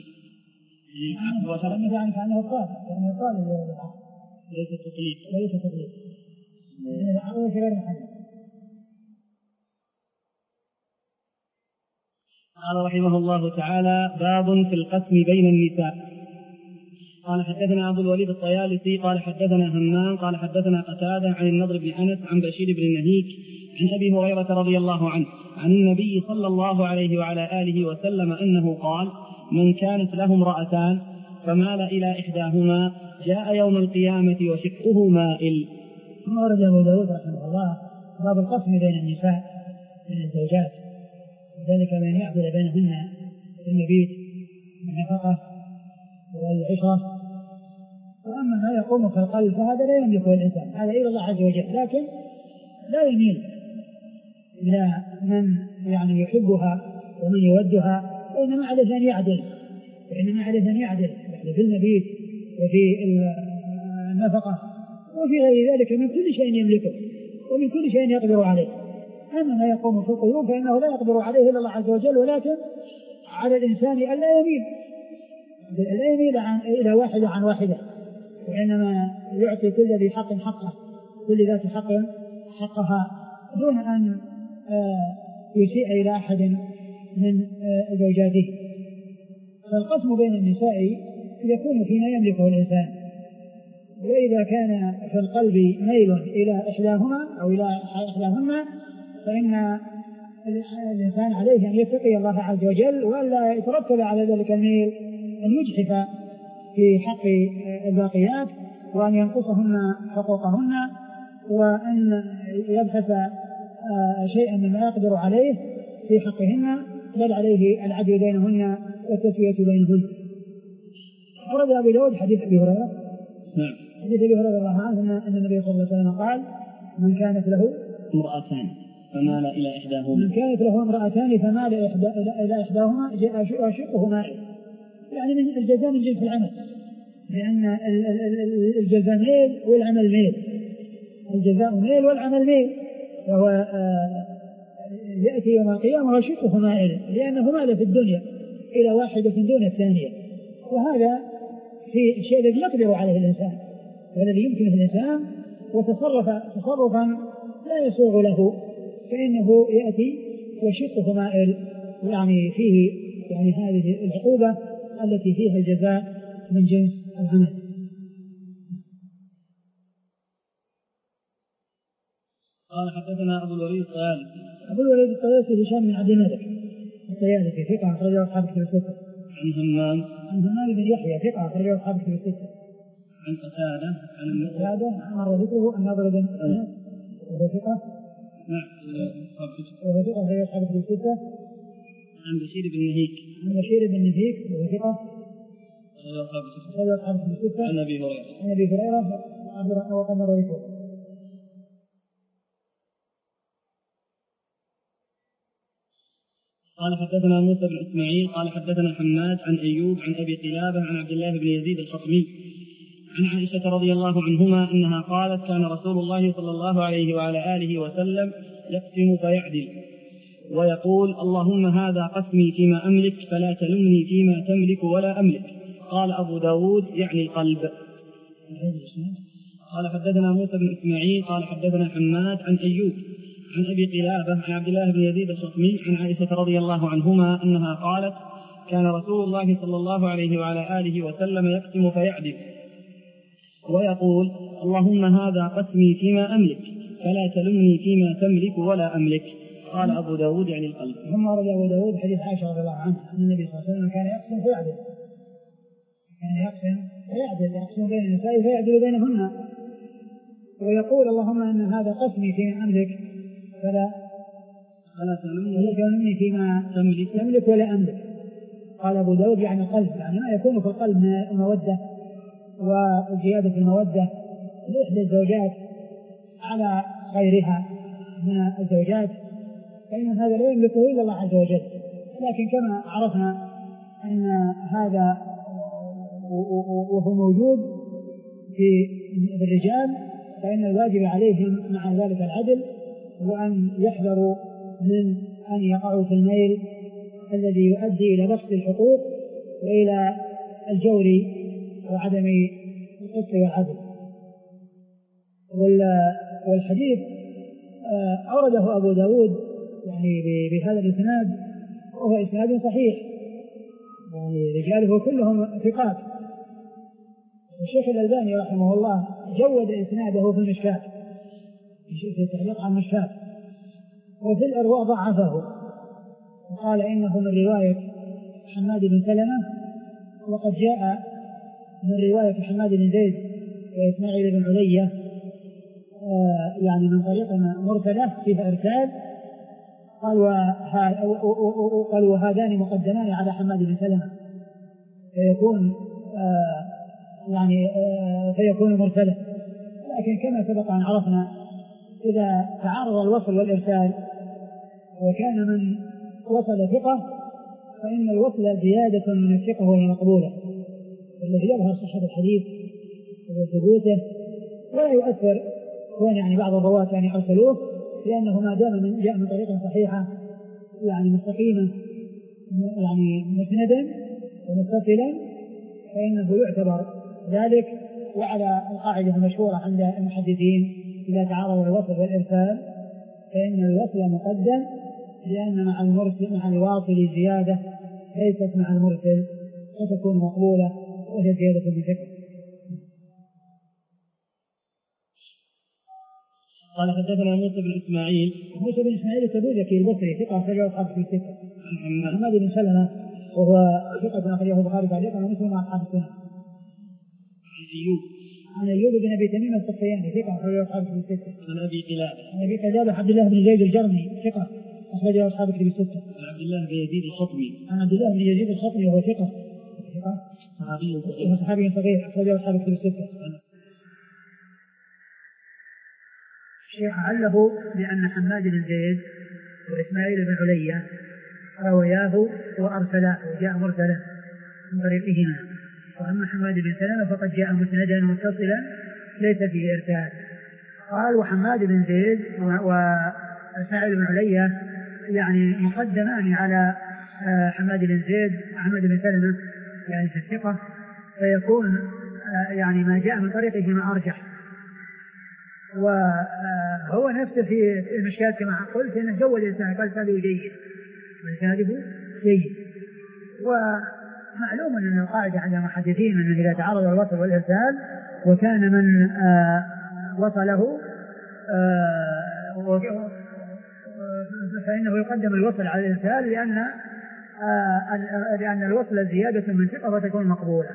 يعني يعني كأنه الطالب كأنه الطالب ليس تطليق ليس تطليق العقد غير محدد. قال رحمه الله تعالى باب في القسم بين النساء. قال حدثنا أبو الوليد الطيالسي قال حدثنا همام قال حدثنا قتادة عن النضر بن أنس عن بشير بن نهيك عن أبي هريرة رضي الله عنه عن النبي صلى الله عليه وعلى آله وسلم أنه قال من كانت له امرأتان فمال إلى إحداهما جاء يوم القيامة وشقه مائل. ثم ورد أبو داود رحمه الله باب القسم بين النساء من الزوجات وذلك بأن يعدل بينهن في المبيت والنفقة والعشرة ما يقوم في القلب فهذا لا يملكه الإنسان، هذا إلى الله عز وجل، لكن لا يميل إلى من يعني يحبها ومن يودها، وإنما عليه أن يعدل، وإنما عليه أن يعدل يعني في المبيت وفي النفقة وفي غير ذلك من كل شيء يملكه ومن كل شيء يقدر عليه. أما ما يقوم في القلوب فإنه لا يقدر عليه إلا الله عز وجل، ولكن على الإنسان أن لا يميل لا يميل عن إلى واحدة عن واحدة، وإنما يعطي كل ذي حق حقه، كل ذات حق حقها، دون أن يسيء إلى أحد من زوجاته. فالقسم بين النساء يكون فيما يملكه الإنسان، وإذا كان في القلب ميل إلى إحداهما أو إلى إحداهن فإن الإنسان عليه أن يتقي الله عز وجل ولا يترتب على ذلك الميل أن يجحف في حق الباقيات وأن ينقصهن حقوقهن وأن يبحث شيئا مما يقدر عليه في حقهن، بل عليه العدل بينهن والتسوية بينهن. ورد أبو داود حديث أبي هريرة نعم حديث أبي هريرة رضي الله عنه أن النبي صلى الله عليه وسلم قال: من كانت له امرأتان فمال إلى إحداهما من كانت له امرأتان فمال إلى إحداهما شقه مائل، يعني من الجزاء من جنس العمل، لأن الجزاء ميل والعمل ميل، الجزاء ميل والعمل ميل، وهو يأتي يوم القيامة وشقه مائل لأنه مال في الدنيا إلى واحدة دون الثانية، وهذا في الشيء الذي يقدر عليه الإنسان والذي يمكنه الإنسان وتصرف تصرفا لا يسوغ له فإنه يأتي وشقه مائل، يعني فيه يعني هذه العقوبة التي فيها الجزاء من جنس العمل. قال حدثنا أبو الوليد الطيالسي أبو الوليد الطيالسي هشام بن عبد الملك الطيالسي ثقة أخرجه أصحاب الكتب الستة. عن همام عن همام بن يحيى ثقة أخرجه أصحاب الكتب الستة. عن قتادة عن قتادة مر ذكره النضر بن أنس وهو ثقة نعم وهو ثقة أخرجه أصحاب الكتب الستة. عن بشير بن نهيك عن بشير بن نهيك وهو ثقة أخرجه أصحاب الكتب الستة. عن أبي هريرة عن أبي هريرة وقد مر ذكره. قال حدثنا موسى بن إسماعيل قال حدثنا حماد عن أيوب عن أبي قلابة عن عبد الله بن يزيد الخطمي عن عائشة رضي الله عنهما أنها قالت: كان رسول الله صلى الله عليه وعلى آله وسلم يقسم فيعدل ويقول: اللهم هذا قسمي فيما أملك فلا تلمني فيما تملك ولا أملك. قال أبو داود يعني القلب. قال حدثنا موسى بن إسماعيل قال حدثنا حماد عن أيوب عن أبي قلابة عن عبد الله بن يزيد الخطمي عن عائشة رضي الله عنهما أنها قالت: كان رسول الله صلى الله عليه وعلى آله وسلم يقسم فيعدل ويقول: اللهم هذا قسمي فيما أملك فلا تلمني فيما تملك ولا أملك. قال أبو داود يعني القلب. ثم ورد أبو داود حديث عائشة رضي الله عنها أن النبي صلى الله عليه وسلم كان يقسم فيعدل كان يقسم فيعدل يقسم بين النساء فيعدل بينهن ويقول: اللهم إن هذا قسمي فيما أملك فلا فلا تلمني فيما تملك تملك ولا أملك. قال أبو داود يعني القلب، يعني ما يكون في القلب من المودة وزيادة المودة لإحدى الزوجات على غيرها من الزوجات فإن هذا لا يملكه إلا الله عز وجل. لكن كما عرفنا أن هذا وهو موجود في الرجال فإن الواجب عليهم مع ذلك العدل وأن يحذروا من أن يقعوا في الميل الذي يؤدي إلى بسط الحقوق وإلى الجور وعدم القسط والعدل. والحديث أورده أبو داود يعني بهذا الإسناد وهو إسناد صحيح، يعني رجاله كلهم ثقات. الشيخ الألباني رحمه الله جود إسناده في المشكاة في تعليق عن المشكاة، وفي الإرواء ضعفه وقال إنه من رواية حماد بن سلمة، وقد جاء من رواية حماد بن زيد وإسماعيل بن علية يعني من طريق مرسلة فيها إرسال. قال وهذان مقدمان على حماد بن سلمة فيكون يعني فيكون مرسلا. لكن كما سبق أن عرفنا إذا تعارض الوصل والإرسال وكان من وصل ثقة فإن الوصل زيادة من الثقة وهي مقبولة، الذي يظهر صحة الحديث وثبوته ولا يؤثر كون يعني بعض الرواة يعني أرسلوه، لأنه ما دام من جاء من طريقة صحيحة يعني مستقيمة يعني مسندا ومتصلا فإنه يعتبر ذلك. وعلى القاعدة المشهورة عند المحدثين إذا تعارض الوصل والإرسال فإن الوصل مقدم، لأن مع المرسل مع الواصل زيادة ليست مع المرسل فتكون مقبولة وهي زيادة بثقة. قال حدثنا موسى بن إسماعيل موسى بن إسماعيل التبوذكي البصري ثقة أخرجه أصحاب في الستة. محمد بن سلمة وهو ثقة أخرجه البخاري تعليقا ومسلم مع أصحاب السنة. أيوب عن أيوب بن أبي تميم السختياني ثقة أخرجه أصحاب في الستة. عن أبي قلابة عن أبي قلابة عبد الله بن زيد الجرمي ثقة أخرجه أصحاب في الستة. عن عبد الله بن يزيد الخطمي عن عبد الله بن يزيد الخطمي وهو ثقة ثقة صحابي صغير صحابي صغير أخرجه أصحاب في الستة. الشيخ علّه بأن حماد بن زيد وإسماعيل بن علية روياه وأرسلاه وجاء مرسلا من طريقهما، وأما حماد بن سلمة فقد جاء مسندا متصلا ليس فيه إرسال. قال وحماد بن زيد وإسماعيل بن علية يعني مقدمان على حماد بن زيد وحماد بن سلمة يعني في الثقة، فيكون يعني ما جاء من طريقهما أرجح. وهو نفسه في المشكاة كما قلت أنه جول الإنسان قال كاذب جيد والكاذب جيد. ومعلوم أن القاعدة عند المحدثين أنه إذا تعارض الوصل والإرسال وكان من آه وصله آه فإنه يقدم الوصل على الإرسال لأن آه لأن الوصل زيادة من ثقة وتكون مقبولة.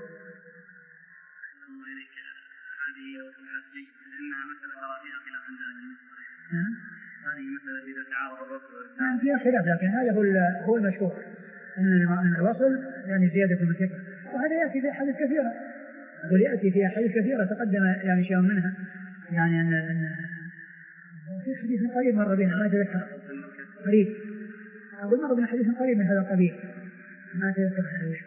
هذه مسألة إذا تعارض الوصل والإرسال فيها خلاف، لكن هذا هو هو المشهور أن الوصل يعني زيادة من ثقة، وهذا يأتي في أحاديث كثيرة ويأتي في أحاديث كثيرة تقدم يعني شيء منها يعني أن في حديث قريب مر بنا ما أتذكر قريب أقول مر بنا حديث قريب من هذا القبيل ما أتذكر الحديث.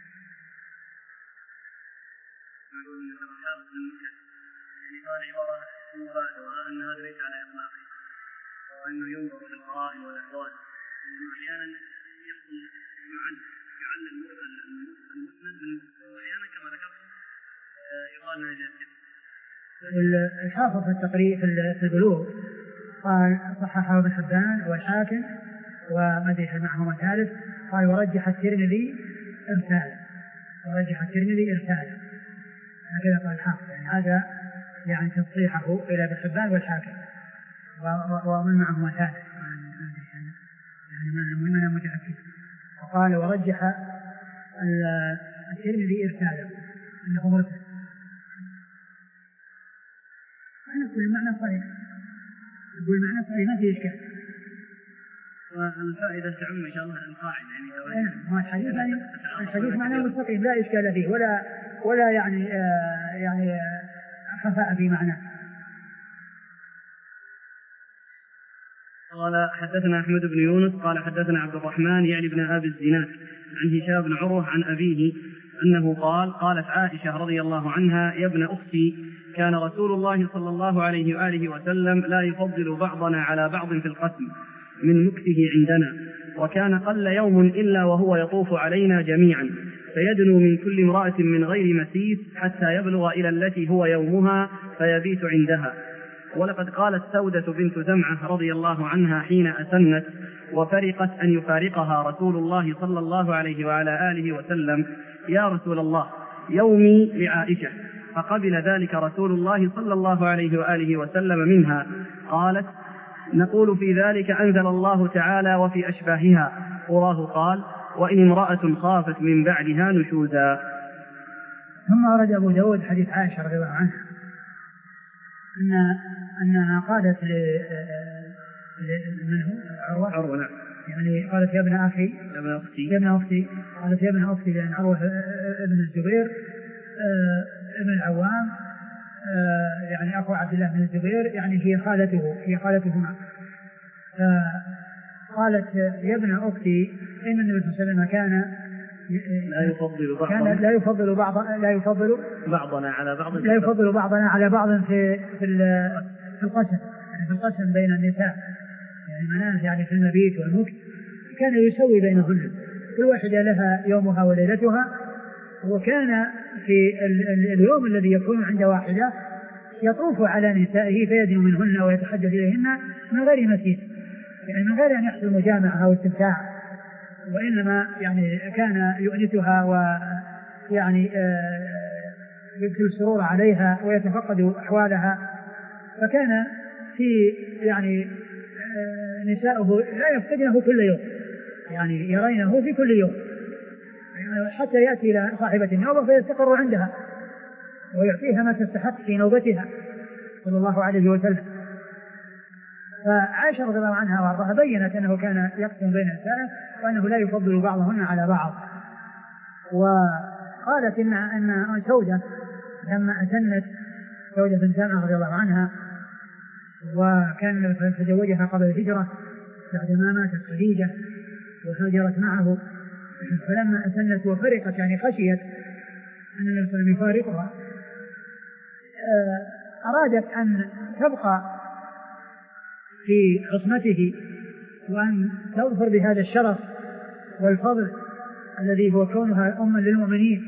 يعني قال عبارة مباشرة أن هذا ليس على إطلاقه وأنه ينظر في القرائن والأحوال، لأنه أحيانا يحصل يعلل المسند المسند وأحيانا كما ذكرت يقال أنه جاهل. الحافظ في التقريب في البلوغ قال صححه ابن حبان والحاكم ومدح معهما ثالث، قال ورجح الترمذي إرساله ورجح الترمذي إرساله هكذا قال الحافظ. يعني هذا يعني تصحيحه إلى ابن حبان والحاكم ومن معهما ثالث يعني من من متأكد. وقال ورجح الترمذي إرساله أنه مرسل. أنا أقول معنى صحيح أقول معنى صحيح ما في إشكال، والفائدة تعم إن شاء الله القاعدة يعني ما الحديث يعني الحديث معناه مستقيم لا إشكال فيه ولا ولا يعني آه يعني آه خفاء في معناه. قال حدثنا أحمد بن يونس قال حدثنا عبد الرحمن يعني ابن أبي الزناد عن هشام بن عروة عن أبيه أنه قال قالت عائشة رضي الله عنها يا ابن أختي كان رسول الله صلى الله عليه وآله وسلم لا يفضل بعضنا على بعض في القسم من مكثه عندنا، وكان قل يوم إلا وهو يطوف علينا جميعا فيدنو من كل امرأة من غير مسيس حتى يبلغ إلى التي هو يومها فيبيت عندها. ولقد قالت سودة بنت زمعة رضي الله عنها حين أسنت وفرقت أن يفارقها رسول الله صلى الله عليه وعلى آله وسلم يا رسول الله يومي لعائشة، فقبل ذلك رسول الله صلى الله عليه وآله وسلم منها. قالت نقول في ذلك أنزل الله تعالى وفي أشباهها، وراه قال وإن امرأة خافت من بعدها نشوزا. ثم أورد أبو داود حديث عائشة رضي الله عنها أن أنها قالت ل من هو عروة عروة يعني قالت يا ابن أخي يا ابن أختي يا ابن أختي قالت يا ابن أختي لأن عروة ابن الزبير ابن العوام يعني أخو عبد الله بن الزبير، يعني هي خالته هي خالتهما. قالت يا ابن أختي إن النبي صلى الله عليه وسلم كان لا يفضل بعضنا كان لا يفضل بعض لا يفضل بعضنا على بعض لا يفضل بعضنا على بعض في في في القسم، يعني في القسم بين النساء، يعني منازل يعني في المبيت والمكث كان يسوي بينهن، كل واحدة لها يومها وليلتها. وكان في ال ال اليوم الذي يكون عند واحدة يطوف على نسائه فيدنو منهن ويتحدث إليهن من غير مسيس، يعني من غير أن يحصل مجامعة أو استمتاع، وإنما يعني كان يؤنسها ويعني يبث السرور عليها ويتفقد أحوالها. فكان في يعني نساؤه لا يفقدنه كل يوم، يعني يرينه في كل يوم، حتى يأتي إلى صاحبة النوبة فيستقر عندها ويعطيها ما تستحق في نوبتها صلى الله عليه وسلم. فعائشة رضي الله عنها وارضاها بينت أنه كان يقسم بين نسائه وأنه لا يفضل بعضهن على بعض. وقالت إن أن سودة لما أسنت سودة بنت زمعة رضي الله عنها وكان تزوجها قبل الهجرة بعد ما ماتت خديجة وهاجرت معه، فلما أسنت وفرقت يعني خشيت أن النبي صلى الله عليه وسلم يفارقها، أرادت أن تبقى في عصمته وأن تظفر بهذا الشرف والفضل الذي هو كونها أما للمؤمنين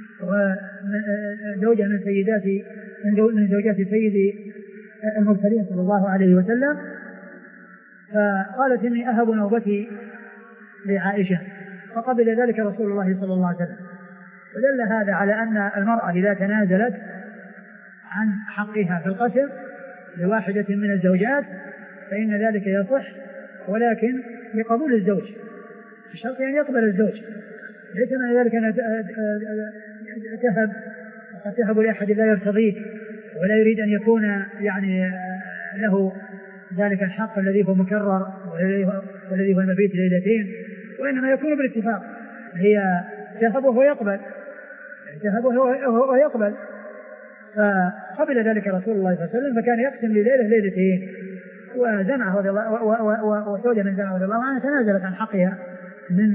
وزوجة من سيدات من زوجات سيد المرسلين صلى الله عليه وسلم. فقالت إني أهب نوبتي لعائشة، فقبل ذلك رسول الله صلى الله عليه وسلم. ودل هذا على أن المرأة إذا تنازلت عن حقها في القسم لواحدة من الزوجات فإن ذلك يصح، ولكن لقبول الزوج، الشرط أن يقبل الزوج، ليس من ذلك أن تهب وقد تهب لأحد لا يرتضيه ولا يريد أن يكون يعني له ذلك الحق الذي هو مكرر والذي هو المبيت ليلتين، وإنما يكون بالاتفاق، هي تهب وهو يقبل تهب وهو يقبل. فقبل ذلك رسول الله صلى الله عليه وسلم، فكان يقسم لليلة ليلتين. وزمعه رضي الله وسودة من زمعه رضي الله عنها تنازلت عن حقها من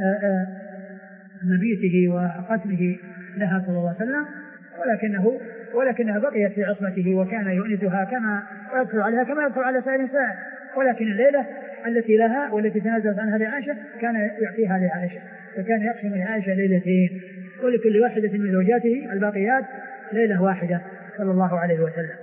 مبيته وقسمه لها صلى الله عليه وسلم، ولكنه ولكنها بقيت في عصمته وكان يؤنسها كما ويدخل عليها كما يدخل على سائر النساء. ولكن الليلة التي لها والتي تنازلت عنها لعائشة كان يعطيها لعائشة، فكان يقسم لعائشة ليلتين، ولكل واحدة من زوجاته الباقيات ليلة واحدة صلى الله عليه وسلم.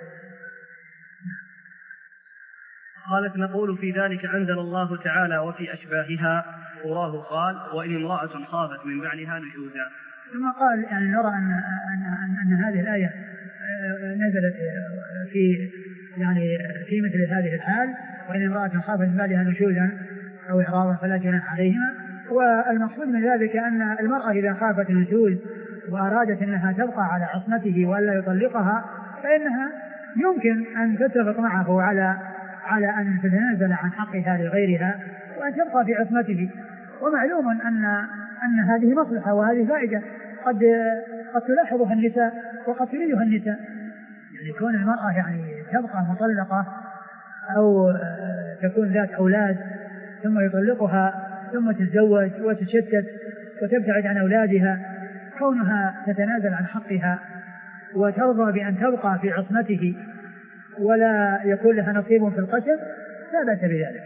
قالت نقول في ذلك أنزل الله تعالى وفي أشباهها وراه قال وإن امرأة خافت من بعلها نشوزا. ثم قال يعني نرى أن, أن, أن, أن هذه الآية نزلت في يعني في مثل هذه الحال، وإن امرأة خافت من بعلها نشوزا أو إعراضا فلا جناح عليهما. والمقصود من ذلك أن المرأة إذا خافت نشوز وأرادت أنها تبقى على عصمته ولا يطلقها فإنها يمكن أن تتفق معه على على أن تتنازل عن حقها لغيرها وأن تبقى في عصمته. ومعلوم أن أن هذه مصلحة وهذه فائدة قد قد تلاحظها النساء وقد تريدها النساء، يعني كون المرأة يعني تبقى مطلقة أو تكون ذات أولاد ثم يطلقها ثم تتزوج وتتشتت وتبتعد عن أولادها، كونها تتنازل عن حقها وترضى بأن تبقى في عصمته ولا يكون لها نصيب في القسم لا بأس بذلك.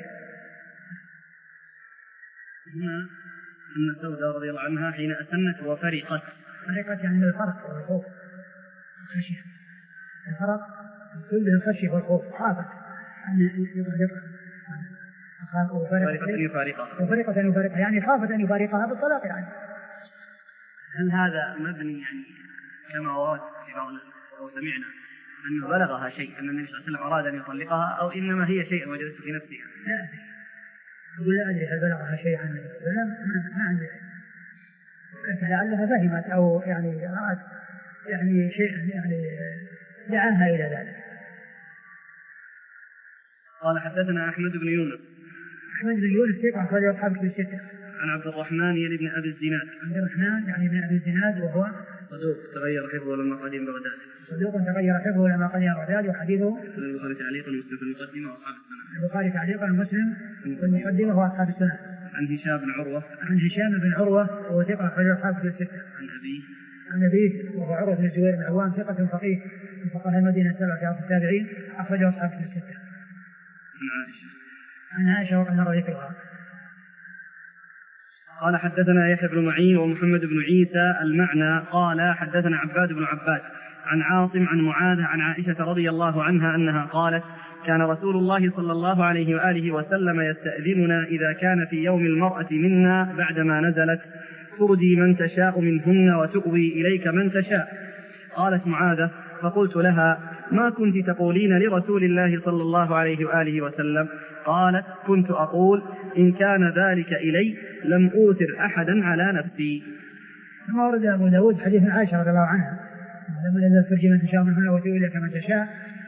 هنا أن سودة رضي الله عنها حين أسنت وفرقت فرقت يعني الفرق والخوف الخشية، الفرق يقول الخشية والخوف، خافت أن يفارقها وفرقت أن يفارقها وفرقت أن يفارقها يعني خافت أن يفارقها بالطلاق. يعني هل هذا مبني يعني كما ورد في بعض أو سمعنا أنه بلغها شيء أن النبي صلى الله عليه وسلم أراد أن يطلقها أو إنما هي شيء وجدت في نفسها؟ لا أدري أقول لا أدري هل بلغها شيء عن النبي صلى الله عليه وسلم، ما عندي، لكن لعلها فهمت أو يعني رأت يعني شيء يعني دعاها إلى ذلك. قال حدثنا أحمد بن يونس أحمد بن يونس ثقة أخرج أصحاب الكتب الستة. عن عبد الرحمن يلي بن أبي الزناد. عبد الرحمن يعني بن أبي الزناد وهو صدوق تغير حفظه لما قدم بغداد. صدوق تغير حفظه لما قدم بغداد وحديثه البخاري تعليقا ومسلم في المقدمة وأصحاب السنة. البخاري تعليقا ومسلم في المقدمة وأصحاب السنة. عن هشام بن عروة. عن هشام بن عروة وهو ثقة أخرجه أصحاب الكتب الستة. عن أبيه. عن أبيه وهو عروة بن الزبير بن العوام ثقة فقيه من فقهاء المدينة السبعة في عصر التابعين أخرجه أصحاب الكتب الستة. عن عائشة. عن عائشة وقد مر ذكرها. قال حدثنا يحيى بن معين ومحمد بن عيسى المعنى قال حدثنا عباد بن عباد عن عاصم عن معاذ عن عائشة رضي الله عنها أنها قالت كان رسول الله صلى الله عليه وآله وسلم يستأذننا إذا كان في يوم المرأة منا بعدما نزلت تردي من تشاء منهن وتؤوي إليك من تشاء. قالت معاذة فقلت لها ما كنت تقولين لرسول الله صلى الله عليه وآله وسلم؟ قالت كنت أقول إن كان ذلك إلي لم أوثر أحدا على نفسي. ثم ورد أبو داود حديث عائشة رضي الله عنها لما نزلت ترجي من تشاء منهن وتؤوي إليك من تشاء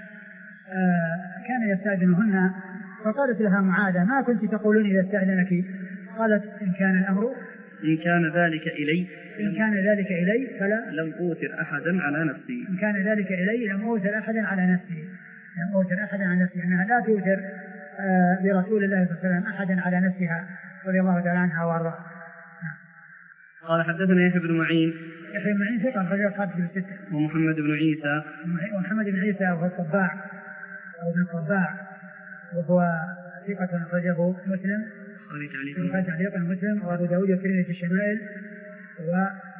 كان يستأذنهن فقالت لها معاذة ما كنت تقولون إذا استأذنك؟ قالت إن كان الأمر إن كان ذلك إلي إن كان ذلك إلي فلا لم أوثر أحدا على نفسي. إن كان ذلك إلي لم أوثر أحدا على نفسي لم أوثر أحدا على نفسي أنها لا توثر آه برسول الله صلى الله عليه وسلم أحدا على نفسها رضي الله تعالى عنها وارضاها. قال حدثنا يحيى بن معين. يحيى بن معين ثقة أخرجه أصحاب الكتب الستة. ومحمد بن عيسى. ومحمد بن عيسى وهو الطباع أو ابن الطباع وهو ثقة أخرجه مسلم. البخاري تعليقا مسلم وأبو داود والترمذي في الشمائل و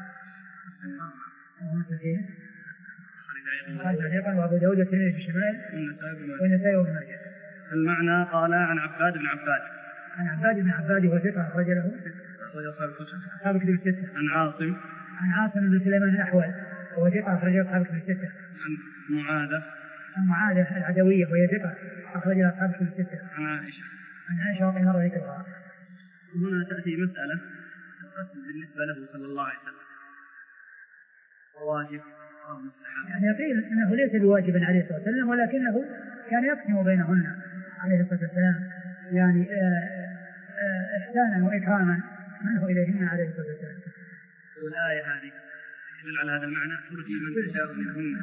البخاري تعليقا وأبو داود والترمذي في الشمائل والنسائي وابن ماجه. المعنى قال عن عباد بن عباد. عن عباد بن عباد وهو ثقة أخرج له أصحاب الكتب الستة. عن عاصم. عن عاصم بن سليمان الأحول وهو ثقة أخرج أصحاب الكتب الستة. عن معاذة. عن معاذة العدوية وهي ثقة أخرج أصحاب الكتب الستة. عن عائشة. عن عائشة وقد مر ذكرها. هنا تأتي مسألة بالنسبة له صلى الله عليه وسلم واجب أو مستحب. يعني يقول إنه ليس بواجب عليه الصلاة والسلام ولكنه كان يقسم بينهن عليه الصلاة والسلام يعني إحسانا وإكراما منه إليهن عليه الصلاة والسلام. والآية هذه تدل على هذا المعنى ترجي من تشاء منهن.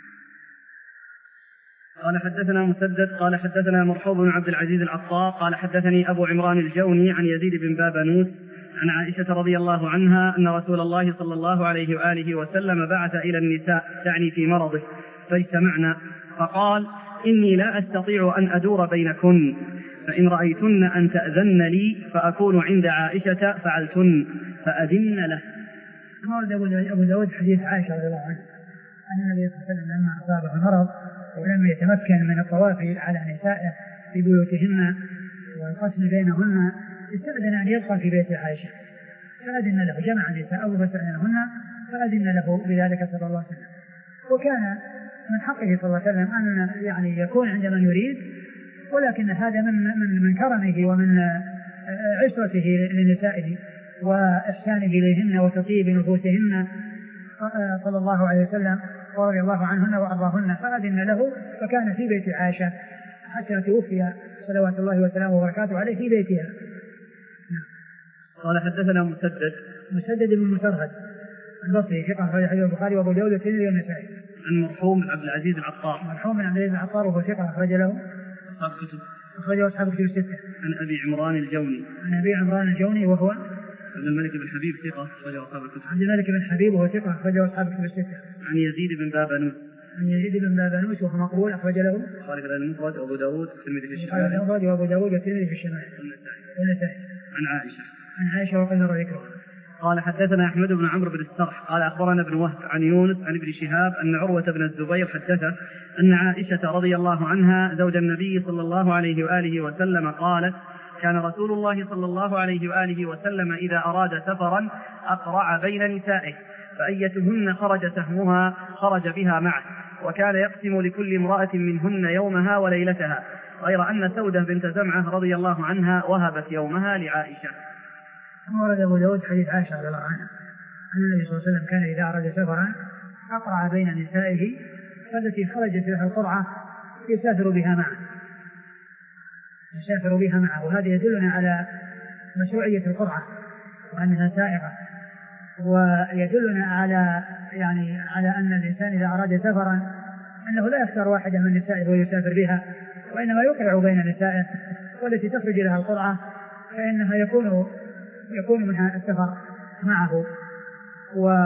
قال حدثنا مسدد قال حدثنا مرحوم بن عبد العزيز العطار قال حدثني أبو عمران الجوني عن يزيد بن بابنوس عن عائشة رضي الله عنها أن رسول الله صلى الله عليه وآله وسلم بعث إلى النساء تعني في مرضه فاجتمعنا فقال إني لا أستطيع أن أدور بينكن فإن رأيتن أن تأذن لي فأكون عند عائشة فعلتن فأذن له. ورد أبو داود حديث عائشة رضي الله عنها أن النبي صلى الله عليه وسلم لما أصابه المرض ولم يتمكن من الطواف على نسائه في بيوتهن والقسم بينهن استأذن أن يبقى في بيت عائشة فأذن له جمع نساءه فاستأذنهن فأذن له بذلك صلى الله عليه وسلم. وكان من حقه صلى الله عليه وسلم أن يعني يكون عند من يريد ولكن هذا من من من كرمه ومن عشرته لنسائه وإحسانه إليهن وتطيب نفوسهن صلى الله عليه وسلم ورضي الله عنهن وأرضاهن فأذن له فكان في بيت عائشة حتى توفي صلوات الله وسلامه وبركاته عليه في بيتها. قال حدثنا مسدد مسدد بن مسرهد البصري ثقة أخرج حديث البخاري وأبو داود والترمذي والنسائي. عن مرحوم بن عبد العزيز العطار. مرحوم بن عبد العزيز العطار وهو ثقة أخرج له أصحاب الكتب. أخرجه أصحاب الكتب الستة. عن أبي عمران الجوني. عن أبي عمران الجوني وهو عبد الملك بن حبيب ثقة أخرجه أصحاب الكتب. عبد الملك بن حبيب وهو ثقة أخرجه أصحاب الكتب الستة. عن يزيد بن بابنوس. عن يزيد بن بابنوس وهو مقبول أخرج له البخاري المفرد وأبو داود والترمذي في الشمال. البخاري المفرد وأبو داود والترمذي في الشمال. والنسائي. عن عائشة. عن عائشة وقد مر ذكرها. قال حدثنا أحمد بن عمرو بن السرح قال أخبرنا ابن وهب عن يونس عن ابن شهاب أن عروة بن الزبير حدثه أن عائشة رضي الله عنها زوج النبي صلى الله عليه وآله وسلم قالت كان رسول الله صلى الله عليه وآله وسلم إذا أراد سفرا أقرع بين نسائه فأيتهن خرج سهمها خرج بها معه وكان يقسم لكل امرأة منهن يومها وليلتها غير أن سودة بنت زمعة رضي الله عنها وهبت يومها لعائشة. ورد أبو داود حديث عائشة رضي الله عنها أن النبي صلى الله عليه وسلم كان إذا أراد سفرا أقرع بين نسائه فالتي خرجت لها القرعة يسافر بها معه يسافر بها معه وهذا يدلنا على مشروعية القرعة وأنها سائغة. ويدلنا على يعني على أن الإنسان إذا أراد سفرا أنه لا يختار واحدة من نسائه ويسافر بها، وإنما يقرع بين نسائه، والتي تخرج لها القرعة فإنها يكون يكون منها السفر معه. و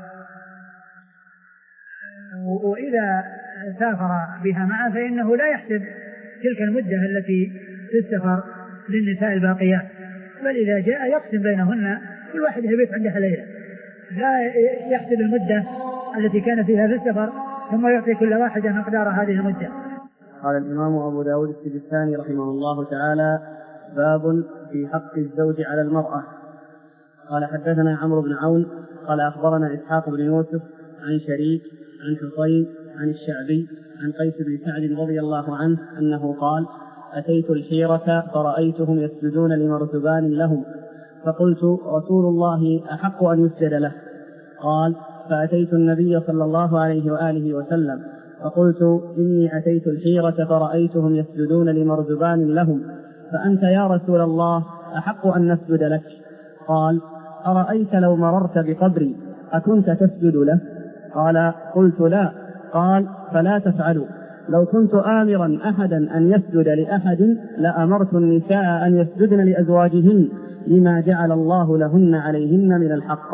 وإذا سافر بها معه فإنه لا يحسب تلك المدة التي في السفر للنساء الباقيات، بل إذا جاء يقسم بينهن كل واحد يبيت عندها ليلة، لا يحسب المدة التي كان فيها في السفر ثم يعطي كل واحدة مقدار هذه المدة. قال الإمام أبو داود السجستاني رحمه الله تعالى: باب في حق الزوج على المرأة. قال حدثنا عمرو بن عون قال أخبرنا إسحاق بن يوسف عن شريك عن حصين عن الشعبي عن قيس بن سعد رضي الله عنه أنه قال: أتيت الحيرة فرأيتهم يسجدون لمرتبان لهم، فقلت: رسول الله أحق أن يسجد له. قال: فأتيت النبي صلى الله عليه وآله وسلم فقلت: إني أتيت الحيرة فرأيتهم يسجدون لمرتبان لهم، فأنت يا رسول الله أحق أن نسجد لك. قال: أرأيت لو مررت بقبري أكنت تسجد له؟ قال: قلت: لا. قال: فلا تفعلوا، لو كنت آمرا أحدا أن يسجد لأحد لأمرت النساء أن يسجدن لأزواجهن لما جعل الله لهن عليهن من الحق.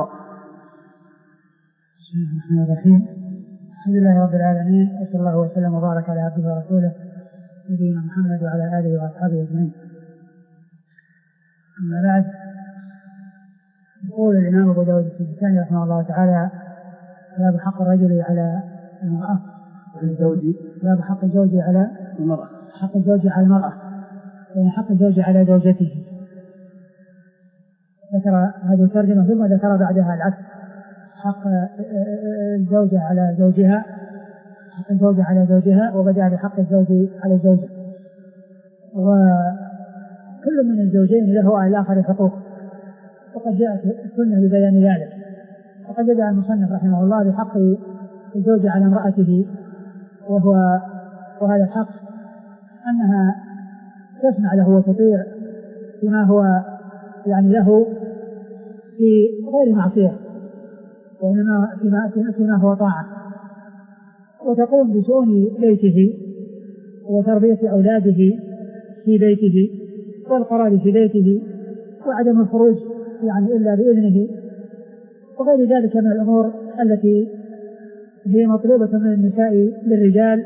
بسم الله الرحمن الرحيم. الحمد لله رب العالمين، وصلى الله وسلم وبارك على عبده ورسوله نبينا محمد وعلى آله وأصحابه أجمعين. أما بعد، يقول الإمام أبو داود السجستاني رحمه الله تعالى: باب حق الرجل على المرأة. باب حق الزوج على المرأة. حق الزوج على المرأة يعني حق الزوج على زوجته. ذكر هذه الترجمة ثم ذكر بعدها العكس: حق الزوجة على زوجها، حق الزوجة على زوجها، وبدأ بحق الزوج على الزوجة. وكل من الزوجين له على الآخر حقوق، وقد جاءت السنة ببيان ذلك. وقد بدأ المصنف رحمه الله بحق الزوج على امرأته، وهو وهذا الحق أنها تسمع له وتطيع فيما هو يعني له في غير معصية، وإنما فيما, فيما هو طاعة، وتقوم بشؤون بيته وتربية أولاده في بيته والقرار في بيته وعدم الخروج يعني إلا بإذنه وغير ذلك من الأمور التي هي مطلوبة من النساء للرجال.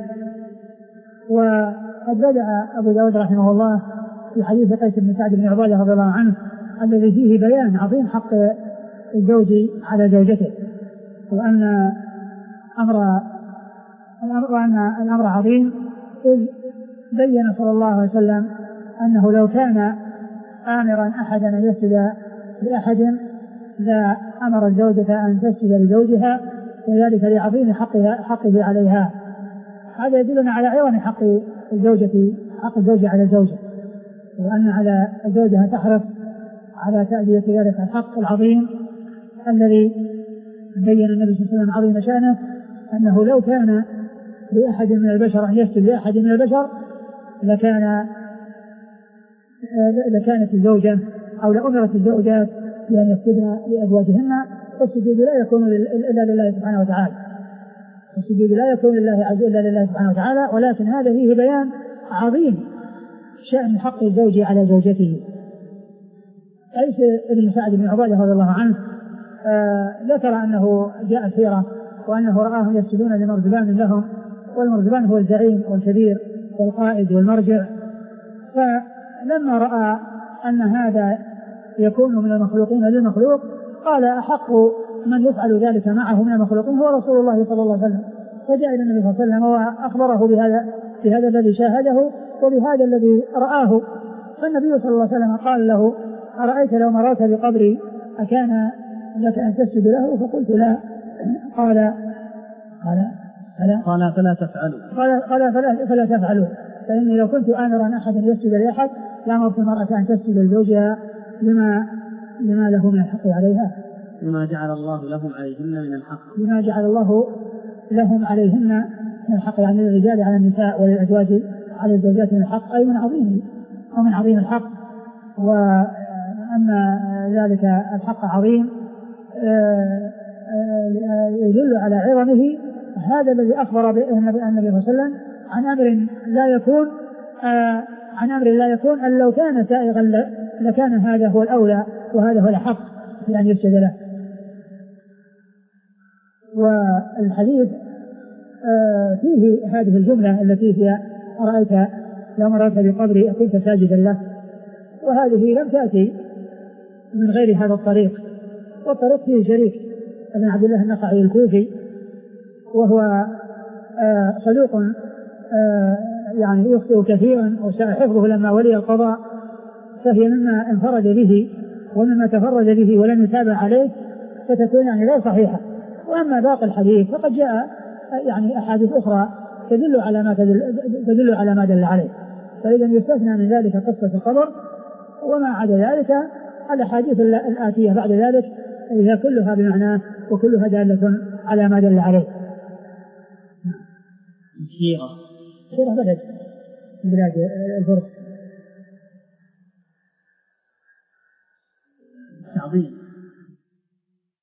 وقد بدأ أبو داود رحمه الله في حديث قيس بن سعد بن عبادة رضي الله عنه الذي فيه بيان عظيم حق الزوج على زوجته، وأن أمر وأن الأمر عظيم، إذ بين صلى الله عليه وسلم أنه لو كان آمرا أحدا أن يسجد لأحد لا أمر الزوجة أن تسجد لزوجها، وذلك لعظيم حقها حقه عليها. هذا يدلنا على عظم حق الزوجة حق الزوجة على الزوجة، وأن على الزوجة تحرص على تأدية ذلك الحق العظيم الذي بين النبي صلى الله عليه وسلم عظيم شأنه، أنه لو كان لأحد من البشر أن يسجد لأحد من البشر لكان لكانت الزوجة أو لأمرت الزوجات بأن يسجدن لأزواجهن، والسجود لا يكون إلا لله سبحانه وتعالى، السجود لا يكون لله عز إلا لله سبحانه وتعالى. ولكن هذا فيه بيان عظيم شأن حق الزوج على زوجته. قيس بن سعد بن عبادة رضي الله عنه آه ذكر أنه جاء سيرة وأنه رآهم يسجدون لمرزبان لهم، والمرزبان هو الزعيم والكبير والقائد والمرجع. فلما رأى أن هذا يكون من المخلوقين للمخلوق قال: أحق من يفعل ذلك معه من المخلوقين هو رسول الله صلى الله عليه وسلم. فجاء إلى النبي صلى الله عليه وسلم وأخبره بهذا بهذا الذي شاهده وبهذا الذي رآه. فالنبي صلى الله عليه وسلم قال له: أرأيت لو مررت بقبري أكان لك أن تسجد له؟ فقلت: لا. قال قال فلا قال فلا تفعلوا قال قال فلا, فلا تفعلوا فإني لو كنت آمرا أحدا يسجد لأحد لأمرت المرأة أن تسجد لزوجها لما لما له من الحق عليها، لما جعل الله لهم عليهن من الحق لما جعل الله لهم عليهن من الحق، يعني للرجال على النساء وللأزواج على الزوجات من الحق، أي من عظيم أو من عظيم الحق. أن ذلك الحق عظيم يدل على عظمه، هذا الذي أخبر به النبي صلى الله عليه وسلم عن أمر لا يكون عن أمر لا يكون أن لو كان سائغا لكان هذا هو الأولى وهذا هو الحق في أن يسجد له. والحديث فيه هذه الجملة التي هي أرأيت لو مررت بقبري كنت ساجدا له، وهذه لم تأتي من غير هذا الطريق، والطريق فيه شريك ابن عبد الله النخعي الكوفي، وهو صدوق يعني يخطئ كثيرا وساء حفظه لما ولي القضاء، فهي مما انفرد به ومما تفرد به ولم يتابع عليه فتكون يعني غير صحيحة. وأما باقي الحديث فقد جاء يعني أحاديث أخرى تدل على ما تدل, تدل على ما دل عليه، فإذا يستثنى من ذلك قصة القبر، وما عدا ذلك الأحاديث الآتية بعد ذلك هي كلها بمعناه وكلها دالة على ما دل عليه. الشيرة الشيرة بلد بلاد الفرس. تعظيم